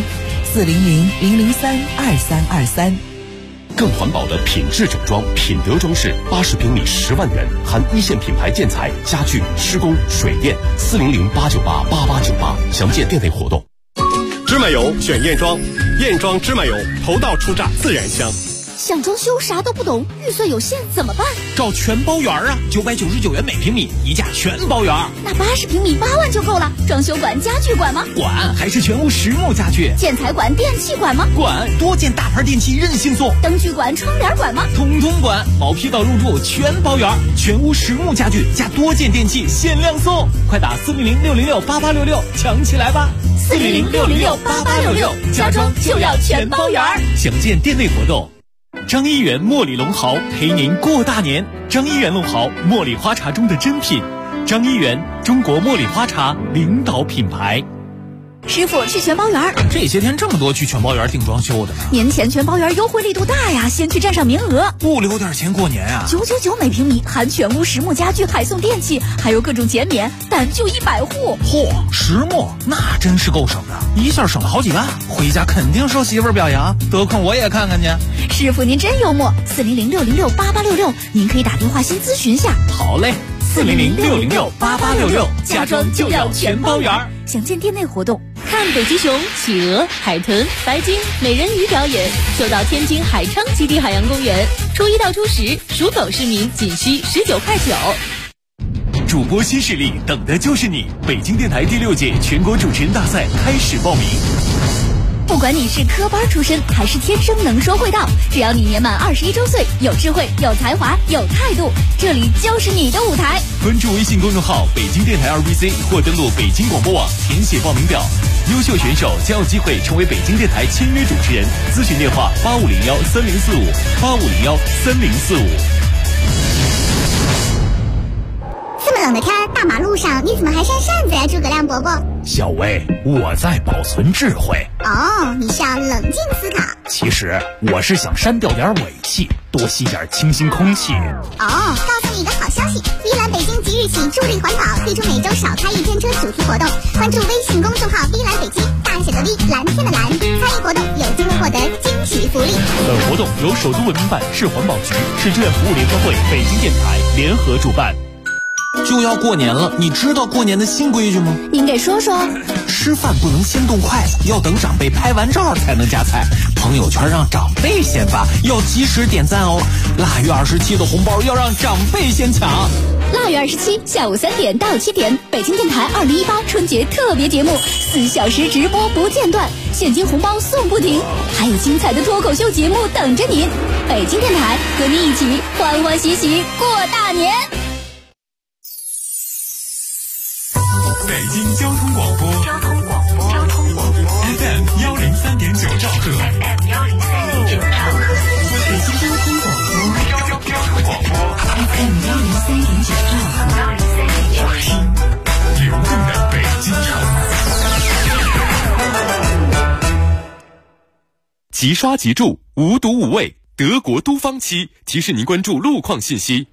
更环保的品质整装，品德装饰，80平米10万元，含一线品牌建材、家具、施工、水电。400-898-8898，详见店内活动。 芝麻油选燕庄，燕庄芝麻油头道出榨，自然香。 想装修啥都不懂，预算有限怎么办？ 找全包园啊，999元每平米，一价全包园。 那80平米8万就够了。装修管、家具管吗？ 管，还是全屋实木家具。 建材管、电器管吗？ 管，多件大牌电器任性送。 灯具管、窗帘管吗？ 统统管，毛坯到入住全包园，全屋实木家具加多件电器限量送，快打400-606-8866抢起来吧 ！400-606-8866，家装就要全包园。 详见店内活动。张一元茉莉龙毫陪您过大年。张一元龙毫，茉莉花茶中的珍品。张一元，中国茉莉花茶领导品牌。 师傅，去全包园。 这些天这么多去全包园订装修的呢。 年前全包园优惠力度大呀，先去占上名额。 不留点钱过年啊 ！999每平米，含全屋实木家具，还送电器，还有各种减免，但就100户。 嚯，实木那真是够省的，一下省了好几万，回家肯定受媳妇儿表扬，得空我也看看去。 师傅您真幽默，400-606-8866，您可以打电话先咨询下。 好嘞，400-606-8866，家装就要全包园。 详见店内活动。 看北极熊、企鹅、海豚、白鲸、美人鱼表演，就到天津海昌基地海洋公园。初1到初10，属狗市民仅需19.9块。 主播新势力，等的就是你！北京电台第6届全国主持人大赛开始报名。 不管你是科班出身还是天生能说会道，只要你年满21周岁，有智慧、有才华、有态度，这里就是你的舞台。 关注微信公众号北京电台2BC 或登录北京广播网填写报名表，优秀选手将有机会成为北京电台签约主持人。咨询电话8501-3045，8501-3045。 这么冷的天，大马路上你怎么还扇扇子呀，诸葛亮伯伯？ 小薇，我在保存智慧。 哦，你是要冷静思考。 其实我是想删掉点尾气，多吸点清新空气。 哦，告诉你一个好消息，碧蓝北京即日起助力环保，推出每周少开1天车主题活动。关注微信公众号碧蓝北京，大写的 V， 蓝天的蓝，参与活动有机会获得惊喜福利。 本活动由首都文明办、市环保局、市志愿服务联合会、北京电台联合主办。 就要过年了，你知道过年的新规矩吗？ 您给说说。 吃饭不能先动筷子，要等长辈拍完照才能夹菜。朋友圈让长辈先发，要及时点赞哦。腊月27的红包要让长辈先抢。 腊月27下午3点到7点，北京电台2018春节特别节目，4小时直播不间断，现金红包送不停，还有精彩的脱口秀节目等着您。北京电台和您一起欢欢喜喜过大年。 北京交通广播FM 103.9兆赫， 北京交通广播 FM 103.9兆赫， 流动的北京城。即刷即住，无毒无味，德国都方漆提示您关注路况信息。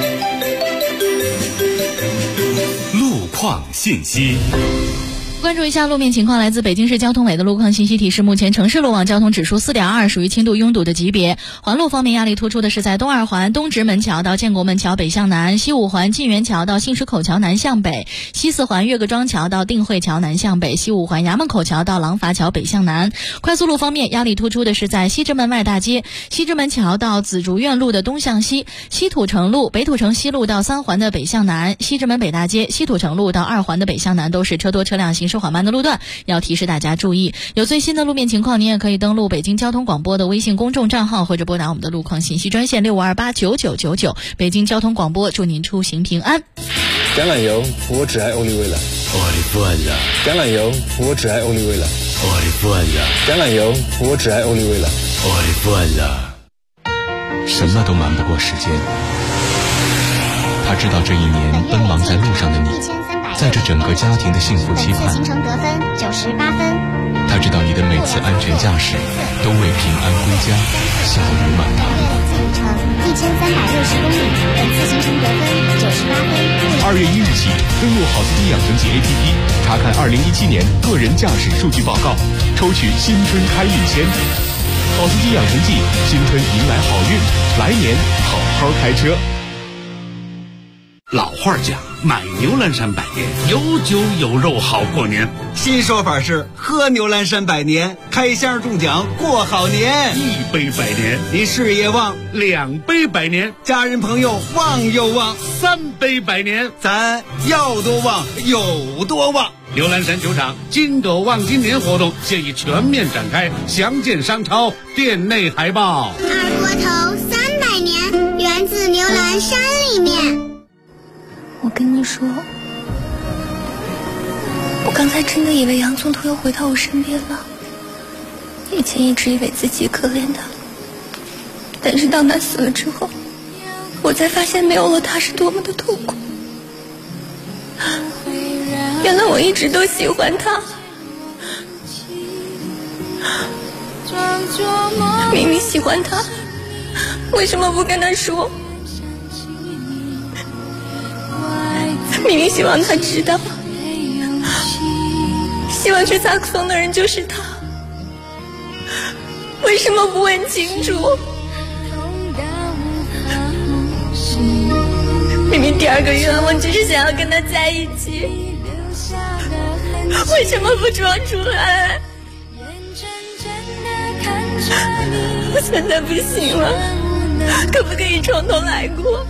路况信息。 关注一下路面情况，来自北京市交通委的路况信息提示，目前城市路网交通指数4.2，属于轻度拥堵的级别。环路方面，压力突出的是在东二环东直门桥到建国门桥北向南，西五环晋源桥到信石口桥南向北，西四环岳各庄桥到定慧桥南向北，西五环衙门口桥到廊坊桥北向南。快速路方面，压力突出的是在西直门外大街、西直门桥到紫竹院路的东向西，西土城路、北土城西路到3环的北向南，西直门北大街、西土城路到2环的北向南都是车多车辆行驶缓慢的路段，要提示大家注意。有最新的路面情况，您也可以登录北京交通广播的微信公众账号，或者拨打我们的路况信息专线65289999。北京交通广播祝您出行平安。 橄榄油，我只爱欧丽味了。 我的父呀！ 橄榄油，我只爱欧丽味了。 我的父呀！ 橄榄油，我只爱欧丽味了。 我的父呀！ 什么都瞒不过时间。他知道这一年奔忙在路上的你，在这整个家庭的幸福期盼。 行程得分98分。 他知道你的每次安全驾驶都为平安归家笑语满堂。 行程1360公里，本次行程得分98分。 2月1日起，登录好司机养成记 APP， 查看2017年个人驾驶数据报告，抽取新春开运签。好司机养成记，新春迎来好运，来年好好开车。 老话讲，买牛栏山百年，有酒有肉好过年。 新说法是喝牛栏山百年，开箱中奖过好年。 1杯百年， 你事业旺 ；2杯百年， 家人朋友旺又旺 ；3杯百年， 咱要多旺有多旺。 牛栏山酒厂金狗旺今年活动现已全面展开，详见商超店内海报。 二锅头300年，源自牛栏山里面。 我跟你说，我刚才真的以为洋葱头要回到我身边了。以前一直以为自己可怜他，但是当他死了之后，我才发现没有了他是多么的痛苦。原来我一直都喜欢他，明明喜欢他，为什么不跟他说？明明希望他知道，希望吹萨克斯风的人就是他，为什么不问清楚？明明第2个愿望只是想要跟他在一起，为什么不装出来？我现在不行了，可不可以从头来过？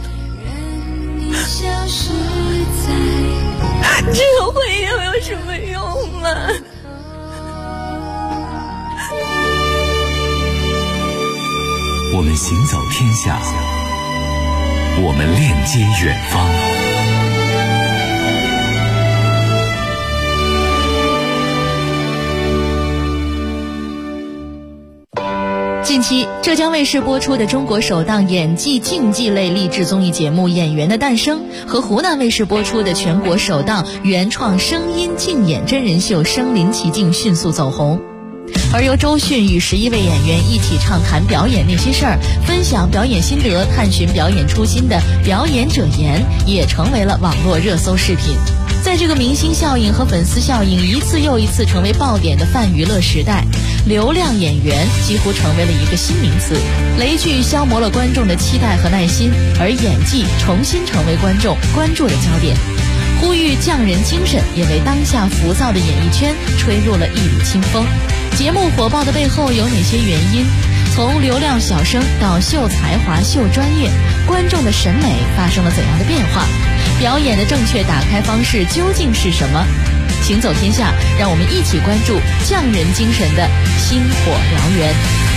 这个婚姻又有什么用吗？ 我们行走天下，我们链接远方。 近期，浙江卫视播出的中国首档演技竞技类励志综艺节目《演员的诞生》和湖南卫视播出的全国首档原创声音竞演真人秀《身临其境》迅速走红。而由周迅与11位演员一起畅谈表演那些事儿，分享表演心得，探寻表演初心的表演者言也成为了网络热搜视频。在这个明星效应和粉丝效应一次又一次成为爆点的泛娱乐时代，流量演员几乎成为了一个新名词。雷剧消磨了观众的期待和耐心，而演技重新成为观众关注的焦点。呼吁匠人精神也为当下浮躁的演艺圈吹入了一缕清风。节目火爆的背后有哪些原因？从从流量小生到秀才华、秀专业，观众的审美发生了怎样的变化？表演的正确打开方式究竟是什么？行走天下，让我们一起关注匠人精神的薪火燎原。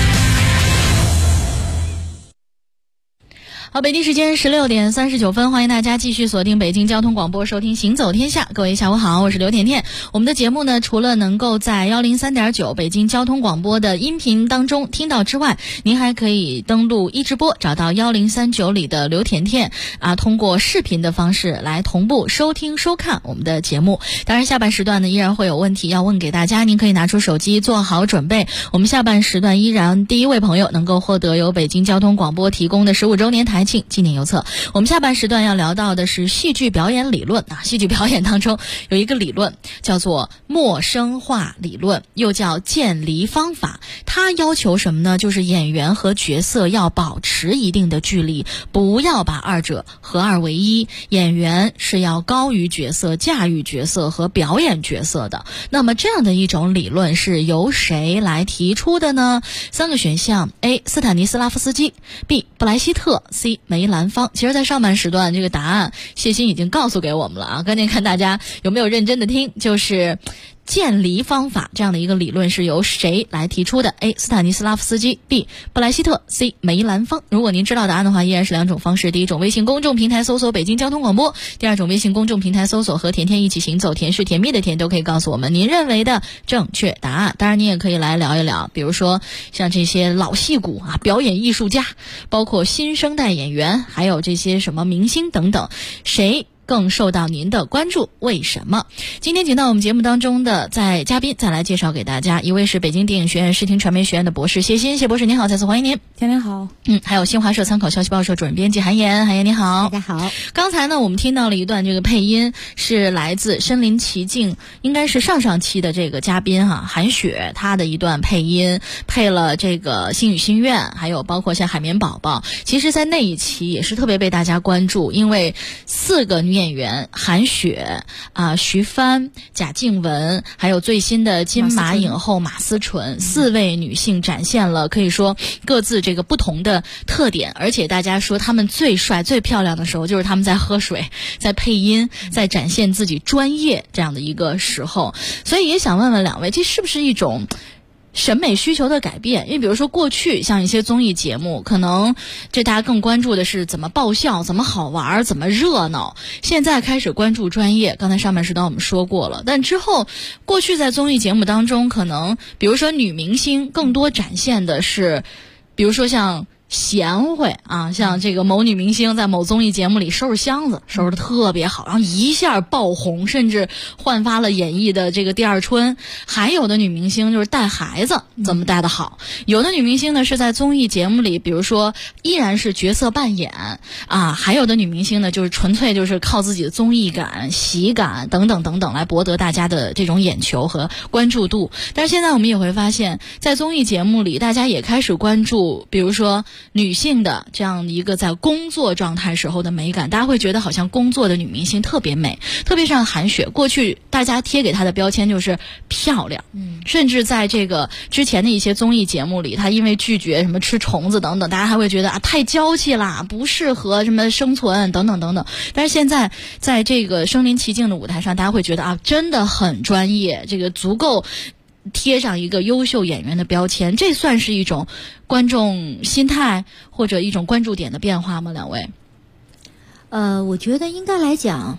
好，北京时间16点39分，欢迎大家继续锁定北京交通广播，收听行走天下。各位下午好，我是刘甜甜。我们的节目呢，除了能够在103.9北京交通广播的音频当中听到之外，您还可以登录一直播，找到1039里的刘甜甜通过视频的方式来同步收听收看我们的节目。当然下半时段呢，依然会有问题要问给大家，您可以拿出手机做好准备。我们下半时段依然第一位朋友能够获得由北京交通广播提供的15周年台庆纪念邮册。我们下半时段要聊到的是戏剧表演理论戏剧表演当中有一个理论叫做陌生化理论，又叫渐离方法。它要求什么呢？就是演员和角色要保持一定的距离，不要把二者合二为一。演员是要高于角色、驾驭角色和表演角色的。那么这样的一种理论是由谁来提出的呢？3个选项： A. 斯坦尼斯拉夫斯基， B. 布莱希特， C. 梅兰芳。其实在上半时段这个答案谢欣已经告诉给我们了关键看大家有没有认真的听。就是渐离方法这样的一个理论是由谁来提出的？ A. 斯坦尼斯拉夫斯基， B. 布莱希特， C. 梅兰芳。如果您知道答案的话，依然是2种方式。第一种，微信公众平台搜索北京交通广播；第二种，微信公众平台搜索和甜甜一起行走，甜是甜蜜的甜，都可以告诉我们您认为的正确答案。当然你也可以来聊一聊，比如说像这些老戏骨表演艺术家，包括新生代演员，还有这些什么明星等等，谁更受到您的关注？为什么？今天请到我们节目当中的嘉宾再来介绍给大家，一位是北京电影学院视听传媒学院的博士谢欣，谢博士您好，再次欢迎您。 甜甜好。 还有新华社参考消息报社主任编辑韩岩，韩岩你好。 大家好。 刚才呢我们听到了一段这个配音，是来自身临其境，应该是上期的这个嘉宾韩雪，她的一段配音，配了这个星语心愿，还有包括像海绵宝宝。其实在那一期也是特别被大家关注，因为4个女演员韩雪徐帆、贾静雯，还有最新的金马影后马思纯，4位女性展现了可以说各自这个不同的特点。而且大家说她们最帅最漂亮的时候就是她们在喝水，在配音，在展现自己专业这样的一个时候。所以也想问问两位，这是不是一种审美需求的改变？因为比如说过去像一些综艺节目，可能这大家更关注的是怎么爆笑、怎么好玩、怎么热闹，现在开始关注专业。刚才上半时段我们说过了，但之后过去在综艺节目当中，可能比如说女明星更多展现的是，比如说像贤惠像这个某女明星在某综艺节目里收拾箱子收拾得特别好，然后一下爆红，甚至焕发了演艺的这个第二春。还有的女明星就是带孩子怎么带得好，有的女明星呢是在综艺节目里，比如说依然是角色扮演还有的女明星呢就是纯粹就是靠自己的综艺感、喜感等等等等来博得大家的这种眼球和关注度。但是现在我们也会发现，在综艺节目里大家也开始关注，比如说女性的这样一个在工作状态时候的美感，大家会觉得好像工作的女明星特别美，特别像韩雪，过去大家贴给她的标签就是漂亮，甚至在这个之前的一些综艺节目里，她因为拒绝什么吃虫子等等，大家还会觉得太娇气啦，不适合什么生存等等等等。但是现在在这个身临其境的舞台上，大家会觉得真的很专业，这个足够贴上一个优秀演员的标签。这算是一种观众心态或者一种关注点的变化吗？两位？ 我觉得应该来讲，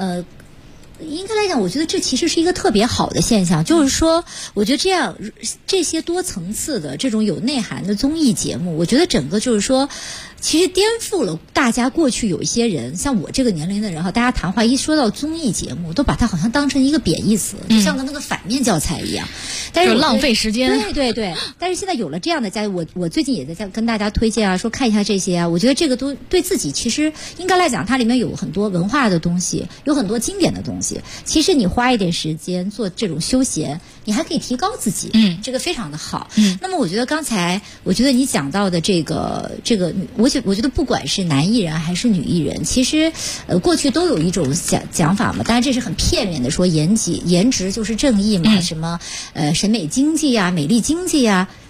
我觉得这其实是一个特别好的现象，就是说，我觉得这些多层次的这种有内涵的综艺节目，我觉得整个就是说，其实颠覆了大家过去有一些人，像我这个年龄的人大家谈话一说到综艺节目，都把它好像当成一个贬义词，就像那个反面教材一样，但是浪费时间。 对。但是现在有了这样的家，我最近也在跟大家推荐说看一下这些我觉得这个都对自己其实应该来讲，它里面有很多文化的东西，有很多经典的东西。其实你花一点时间做这种休闲，你还可以提高自己，这个非常的好。那么我觉得刚才你讲到的这个，我觉得不管是男艺人还是女艺人，其实过去都有一种讲法嘛，当然这是很片面的说颜值就是正义嘛，什么审美经济美丽经济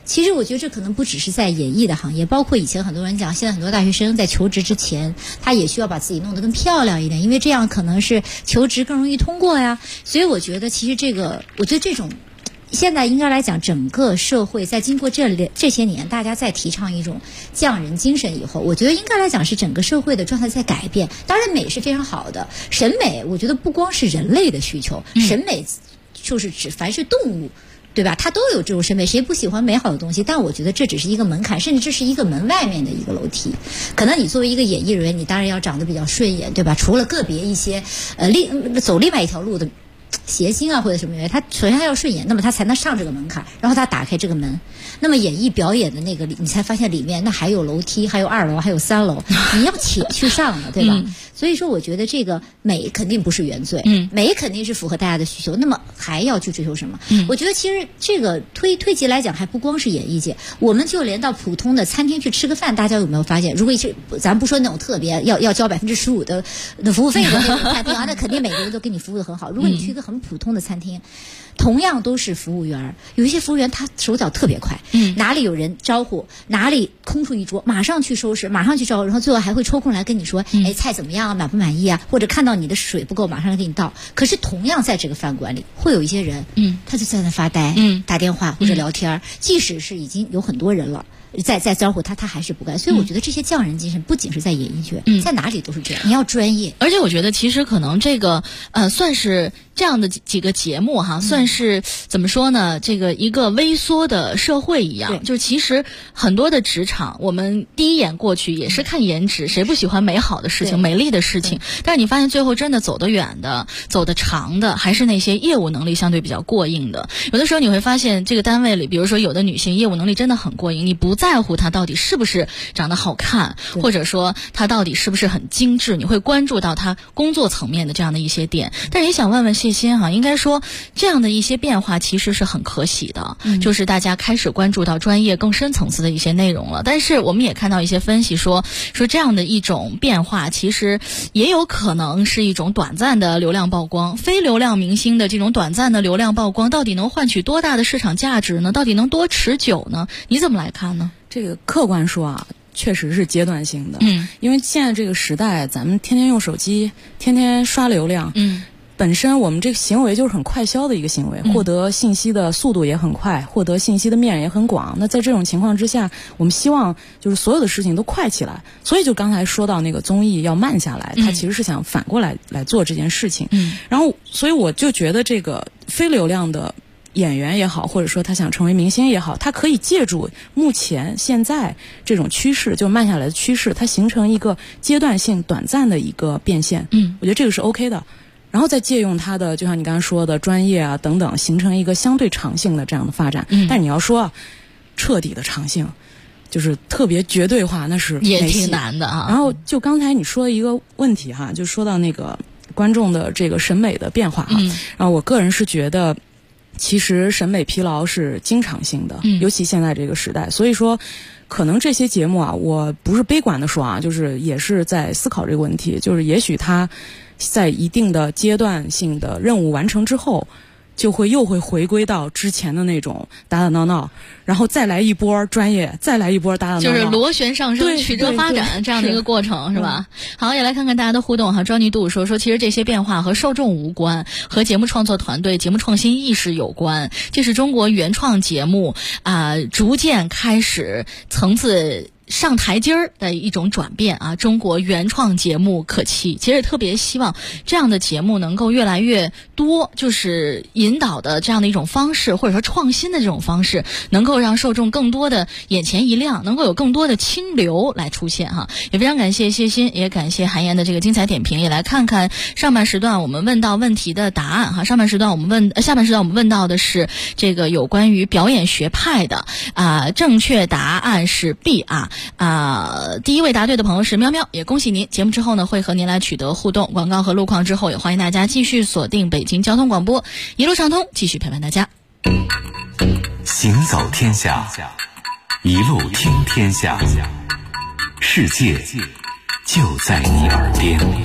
其实我觉得这可能不只是在演艺的行业，包括以前很多人讲，现在很多大学生在求职之前，他也需要把自己弄得更漂亮一点，因为这样可能是求职更容易通过呀。所以我觉得其实我觉得这种现在应该来讲，整个社会在经过这些年，大家在提倡一种匠人精神以后，我觉得应该来讲是整个社会的状态在改变。当然美是非常好的，审美我觉得不光是人类的需求，审美就是指凡是动物，对吧？它都有这种审美，谁不喜欢美好的东西？但我觉得这只是一个门槛，甚至这是一个门外面的一个楼梯。可能你作为一个演艺人员，你当然要长得比较顺眼，对吧？除了个别一些走另外一条路的谐星啊或者什么原因，他首先他要顺眼，那么他才能上这个门槛，然后他打开这个门。那么演艺表演的那个你才发现里面那还有楼梯，还有2楼，还有3楼，你要且去上的，对吧？所以说我觉得这个美肯定不是原罪，美肯定是符合大家的需求，那么还要去追求什么？我觉得其实这个推及来讲，还不光是演艺界，我们就连到普通的餐厅去吃个饭，大家有没有发现？如果咱不说那种特别要交15%的服务费的那种餐厅啊，那肯定每个人都给你服务的很好。如果你去一个很普通的餐厅，同样都是服务员，有一些服务员他手脚特别快，哪里有人招呼，哪里空出一桌，马上去收拾，马上去招呼，然后最后还会抽空来跟你说，哎，菜怎么样啊，满不满意啊？或者看到你的水不够，马上给你倒。可是同样在这个饭馆里，会有一些人，他就在那发呆，打电话或者聊天，即使是已经有很多人了。在招呼他还是不干，所以我觉得这些匠人精神不仅是在演艺圈，在哪里都是这样。你要专业， 而且我觉得其实可能这个算是这样的几个节目哈，算是怎么说呢？这个一个微缩的社会一样，就是其实很多的职场，我们第一眼过去也是看颜值，谁不喜欢美好的事情、美丽的事情？但是你发现最后真的走得远的、走得长的，还是那些业务能力相对比较过硬的。有的时候你会发现，这个单位里，比如说有的女性业务能力真的很过硬，你不在乎她到底是不是长得好看，或者说她到底是不是很精致，你会关注到她工作层面的这样的一些点。但是也想问问谢欣哈，应该说这样的一些变化其实是很可喜的，就是大家开始关注到专业更深层次的一些内容了。但是我们也看到一些分析说这样的一种变化其实也有可能是一种短暂的流量曝光，非流量明星的这种短暂的流量曝光到底能换取多大的市场价值呢？到底能多持久呢？你怎么来看呢？ 这个客观说啊，确实是阶段性的，因为现在这个时代，咱们天天用手机，天天刷流量，本身我们这个行为就是很快消的一个行为，获得信息的速度也很快，获得信息的面也很广。那在这种情况之下，我们希望就是所有的事情都快起来，所以就刚才说到那个综艺要慢下来，他其实是想反过来做这件事情。然后所以我就觉得这个非流量的演员也好，或者说他想成为明星也好，他可以借助目前现在这种趋势，就慢下来的趋势，它形成一个阶段性短暂的一个变现。我觉得这个是 OK 的。然后再借用它的，就像你刚才说的专业啊等等，形成一个相对长性的这样的发展。但你要说彻底的长性，就是特别绝对化，那是也挺难的啊。 然后就刚才你说的一个问题哈，就说到那个观众的这个审美的变化哈，然后我个人是觉得，其实审美疲劳是经常性的，尤其现在这个时代，所以说。可能这些节目啊，我不是悲观的说啊，就是也是在思考这个问题，就是也许它在一定的阶段性的任务完成之后，又会回归到之前的那种打打闹闹，然后再来一波专业，再来一波打打闹闹， 就是螺旋上升、曲折发展这样的一个过程，是吧？好，也来看看大家的互动哈。Johnny度说，其实这些变化和受众无关，和节目创作团队、节目创新意识有关。这是中国原创节目逐渐开始层次上台阶儿的一种转变啊！中国原创节目可期，其实特别希望这样的节目能够越来越多，就是引导的这样的一种方式，或者说创新的这种方式，能够让受众更多的眼前一亮，能够有更多的清流来出现哈。也非常感谢谢欣，也感谢韩岩的这个精彩点评，也来看看上半时段我们问到问题的答案哈。下半时段我们问到的是这个有关于表演学派的正确答案是 B 第一位答对的朋友是喵喵，也恭喜您。节目之后呢，会和您来取得互动。广告和路况之后，也欢迎大家继续锁定北京交通广播，一路畅通，继续陪伴大家。 行走天下，一路听天下，世界就在你耳边。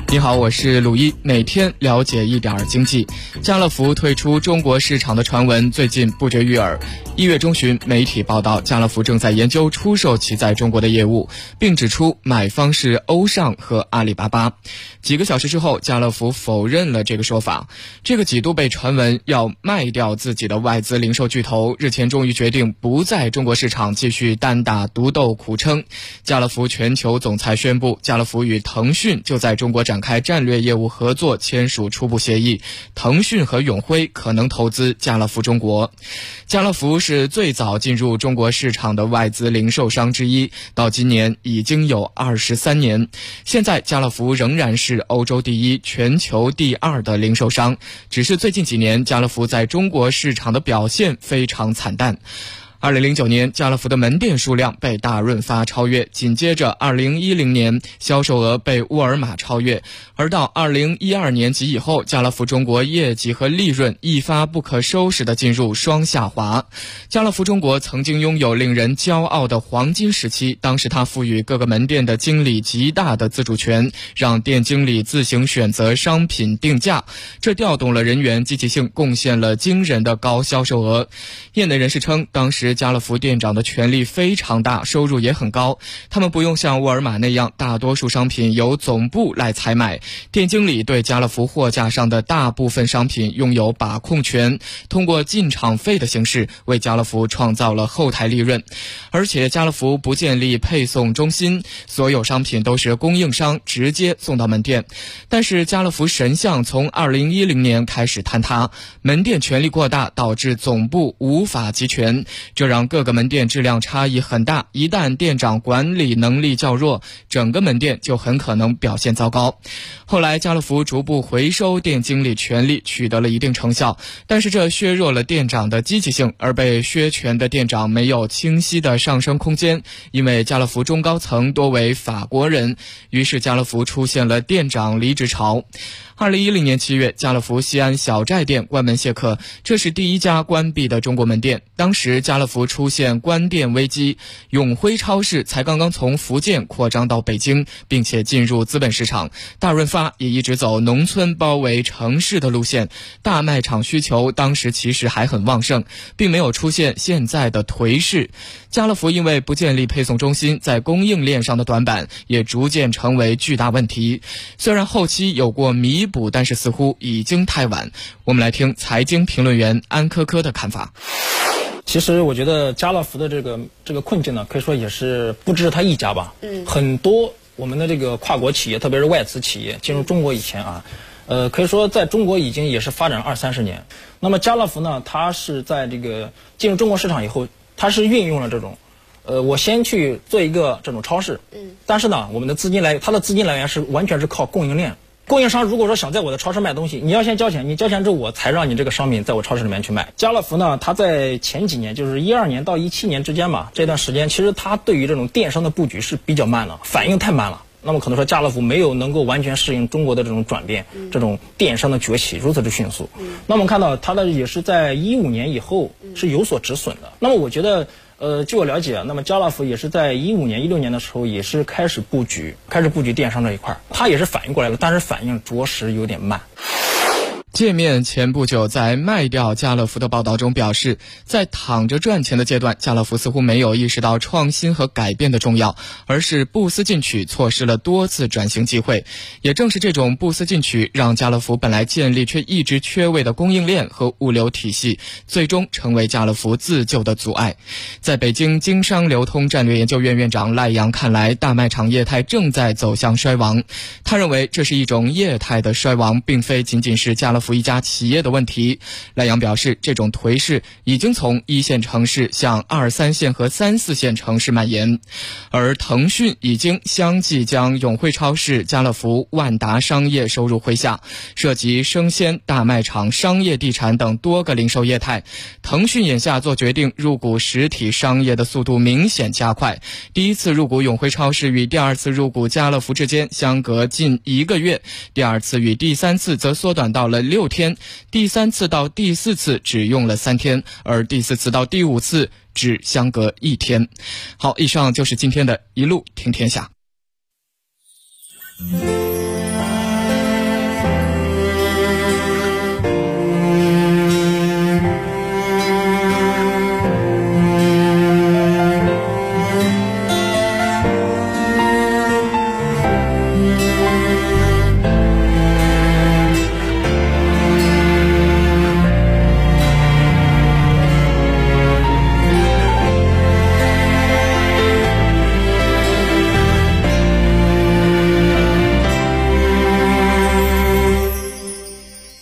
你好，我是鲁一，每天了解一点经济。家乐福退出中国市场的传闻最近不绝于耳。1月中旬，媒体报道家乐福正在研究出售其在中国的业务，并指出买方是欧尚和阿里巴巴。几个小时之后，家乐福否认了这个说法。这个几度被传闻要卖掉自己的外资零售巨头，日前终于决定不在中国市场继续单打独斗苦撑。家乐福全球总裁宣布，家乐福与腾讯就在中国展开战略业务合作，签署初步协议。腾讯和永辉可能投资家乐福中国。家乐福是最早进入中国市场的外资零售商之一，到今年已经有23年。现在家乐福仍然是欧洲第一、全球第2的零售商，只是最近几年家乐福在中国市场的表现非常惨淡。2009年，家乐福的门店数量被大润发超越，紧接着2010年销售额被沃尔玛超越，而到2012年及以后，家乐福中国业绩和利润一发不可收拾地进入双下滑。家乐福中国曾经拥有令人骄傲的黄金时期，当时他赋予各个门店的经理极大的自主权，让店经理自行选择商品定价，这调动了人员积极性，贡献了惊人的高销售额。业内人士称，当时家乐福店长的权力非常大，收入也很高，他们不用像沃尔玛那样大多数商品由总部来采买，店经理对家乐福货架上的大部分商品拥有把控权，通过进场费的形式为家乐福创造了后台利润。而且家乐福不建立配送中心，所有商品都是供应商直接送到门店。但是家乐福神像从2010年开始坍塌，门店权力过大，导致总部无法集权，这让各个门店质量差异很大，一旦店长管理能力较弱，整个门店就很可能表现糟糕。后来家乐福逐步回收店经理权力，取得了一定成效，但是这削弱了店长的积极性，而被削权的店长没有清晰的上升空间，因为家乐福中高层多为法国人，于是家乐福出现了店长离职潮。2010年7月，家乐福西安小寨店关门谢客，这是第一家关闭的中国门店。当时家乐福出现关店危机，永辉超市才刚刚从福建扩张到北京，并且进入资本市场。大润发也一直走农村包围城市的路线，大卖场需求当时其实还很旺盛，并没有出现现在的颓势。家乐福因为不建立配送中心，在供应链上的短板也逐渐成为巨大问题。虽然后期有过弥补，但是似乎已经太晚。我们来听财经评论员安科科的看法。 其实我觉得家乐福的这个困境呢，可以说也是不只是他一家吧。很多我们的这个跨国企业，特别是外资企业进入中国以前啊，可以说在中国已经也是发展了20-30年。那么家乐福呢，它是在这个进入中国市场以后，它是运用了这种，我先去做一个这种超市，但是呢，我们的资金来源，它的资金来源是完全是靠供应链。供应商如果说想在我的超市卖东西，你要先交钱，你交钱之后我才让你这个商品在我超市里面去卖。家乐福呢，它在前几年，就是12年到17年之间嘛，这段时间其实它对于这种电商的布局是比较慢的，反应太慢了。那么可能说家乐福没有能够完全适应中国的这种转变，这种电商的崛起如此之迅速。那么我们看到它的也是在15年以后是有所止损的。那么我觉得据我了解，那么家乐福也是在15年、16年的时候也是开始布局电商这一块，它也是反应过来了，但是反应着实有点慢。 界面前不久在卖掉家乐福的报道中表示，在躺着赚钱的阶段，家乐福似乎没有意识到创新和改变的重要，而是不思进取，错失了多次转型机会。也正是这种不思进取，让家乐福本来建立却一直缺位的供应链和物流体系，最终成为家乐福自救的阻碍。在北京经商流通战略研究院院长赖阳看来，大卖场业态正在走向衰亡。他认为这是一种业态的衰亡，并非仅仅是家乐福一家企业的问题。赖阳表示，这种颓势已经从1线城市向2、3线和3、4线城市蔓延，而腾讯已经相继将永辉超市、家乐福、万达商业收入麾下，涉及生鲜、大卖场、商业地产等多个零售业态。腾讯眼下做决定入股实体商业的速度明显加快，第一次入股永辉超市与第二次入股家乐福之间相隔近1个月，第二次与第三次则缩短到了6天，第3次到第4次只用了3天，而第4次到第5次只相隔1天。好，以上就是今天的一路听天下。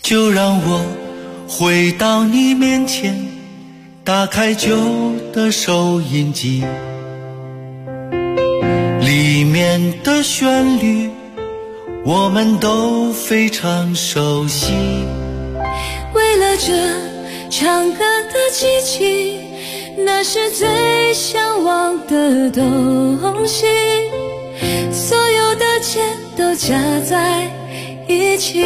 就让我回到你面前，打开旧的收音机，里面的旋律我们都非常熟悉。 为了这唱歌的机器，那是最向往的东西，所有的钱都加在一起。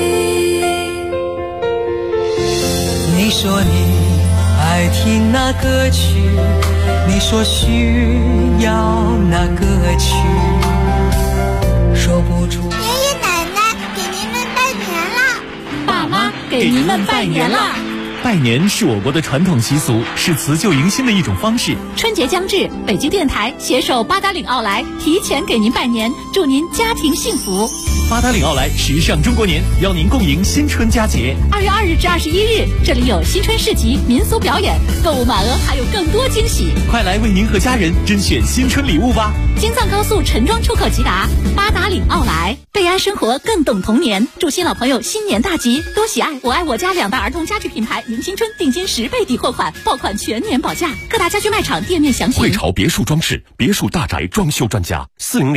你说你爱听那歌曲，你说需要那歌曲，说不出。 爷爷奶奶给您们拜年啦！ 爸妈给您们拜年啦！ 拜年是我国的传统习俗，是辞旧迎新的一种方式。 春节将至，北京电台携手八达岭奥莱提前给您拜年，祝您家庭幸福。 八达岭奥莱时尚中国年，邀您共迎新春佳节。 2月2日至21日，这里有新春市集、民俗表演，购物满额还有更多惊喜。 快来为您和家人甄选新春礼物吧！ 京藏高速陈庄出口直达，八达岭奥莱，对爱生活更懂童年，祝新老朋友新年大吉，多喜爱！我爱我家2大儿童家具品牌，迎新春定金10倍抵货款，爆款全年保价。各大家居卖场店面详情。 汇潮别墅装饰，别墅大宅装修专家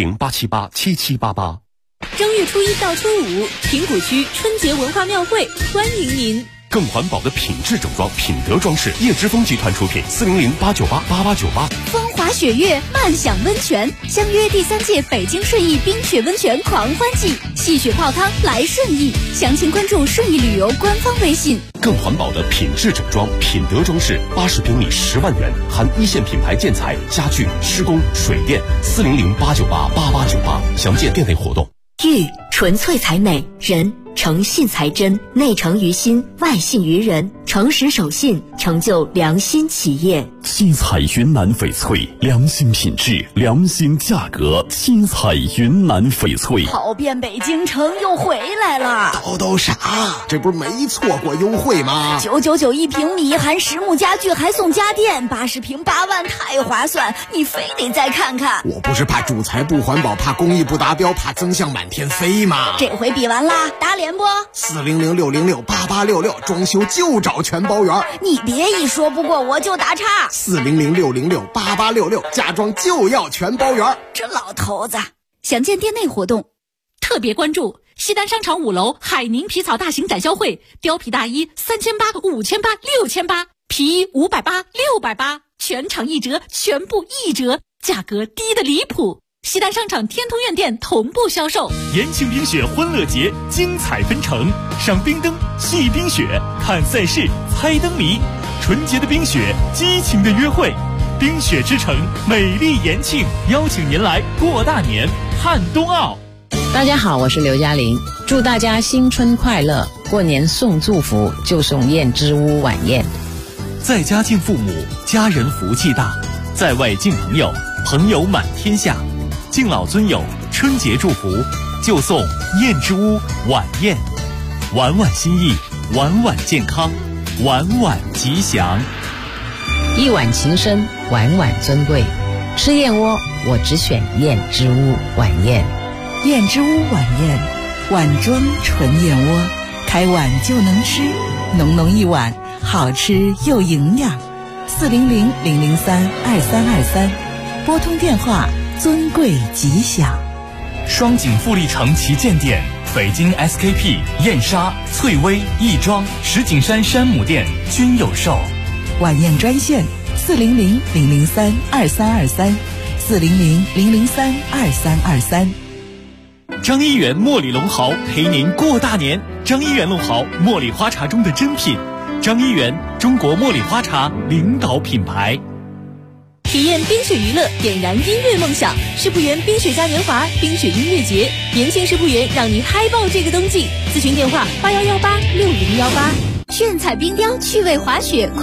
，400-878-7788。 正月初1到初5，平谷区春节文化庙会欢迎您。 更环保的品质整装，品德装饰，叶之峰集团出品，400-898-8898。 风华雪月，慢享温泉，相约第3届北京顺义冰雪温泉狂欢季，戏雪泡汤来顺义，详情关注顺义旅游官方微信。 更环保的品质整装，品德装饰，80平米10万元，含一线品牌建材、家具、施工、水电，400-898-8898。详见店内活动。 玉纯粹才美，人诚信才真，内诚于心，外信于人，诚实守信，成就良心企业。 七彩云南翡翠，良心品质，良心价格。七彩云南翡翠， 跑遍北京城又回来了。 都啥？这不是没错过优惠吗 ？999一平米，含实木家具还送家电，80平8万，太划算！你非得再看看。 我不是怕主材不环保，怕工艺不达标，怕增项满天飞吗？ 这回比完啦，打脸不 ？400-606-8866，装修就找全包圆。 你别一说不过我就打岔。 400-606-8866，家装就要全包圆。 这老头子，详见店内活动。 特别关注西单商场5楼海宁皮草大型展销会，貂皮大衣3800、5800、6800，皮衣580、680，全场1折，全部1折，价格低得离谱。西单商场天通苑店同步销售。 延庆冰雪欢乐节精彩纷呈，赏冰灯、戏冰雪、看赛事、猜灯谜，纯洁的冰雪，激情的约会。冰雪之城美丽延庆，邀请您来过大年看冬奥。 大家好，我是刘嘉玲，祝大家新春快乐！过年送祝福就送燕之屋晚宴。 在家敬父母，家人福气大；在外敬朋友，朋友满天下。敬老尊友，春节祝福就送燕之屋晚宴，晚晚心意，晚晚健康，晚晚吉祥。 一碗情深，晚晚尊贵。吃燕窝，我只选燕之屋晚宴。 燕之屋晚宴，碗装纯燕窝，开碗就能吃，浓浓一碗，好吃又营养。400-003-2323，拨通电话，尊贵吉祥。 双井富力城旗舰店、北京 SKP、燕莎、翠微、亦庄、石景山山姆店均有售。 晚宴专线400-003-2323，400-003-2323。 张一元茉莉龙豪陪您过大年。张一元龙豪，茉莉花茶中的珍品。张一元，中国茉莉花茶领导品牌。 体验冰雪娱乐，点燃音乐梦想。世博园冰雪嘉年华冰雪音乐节，延庆世博园让你嗨爆这个冬季。咨询电话81186018。 炫彩冰雕，趣味滑雪。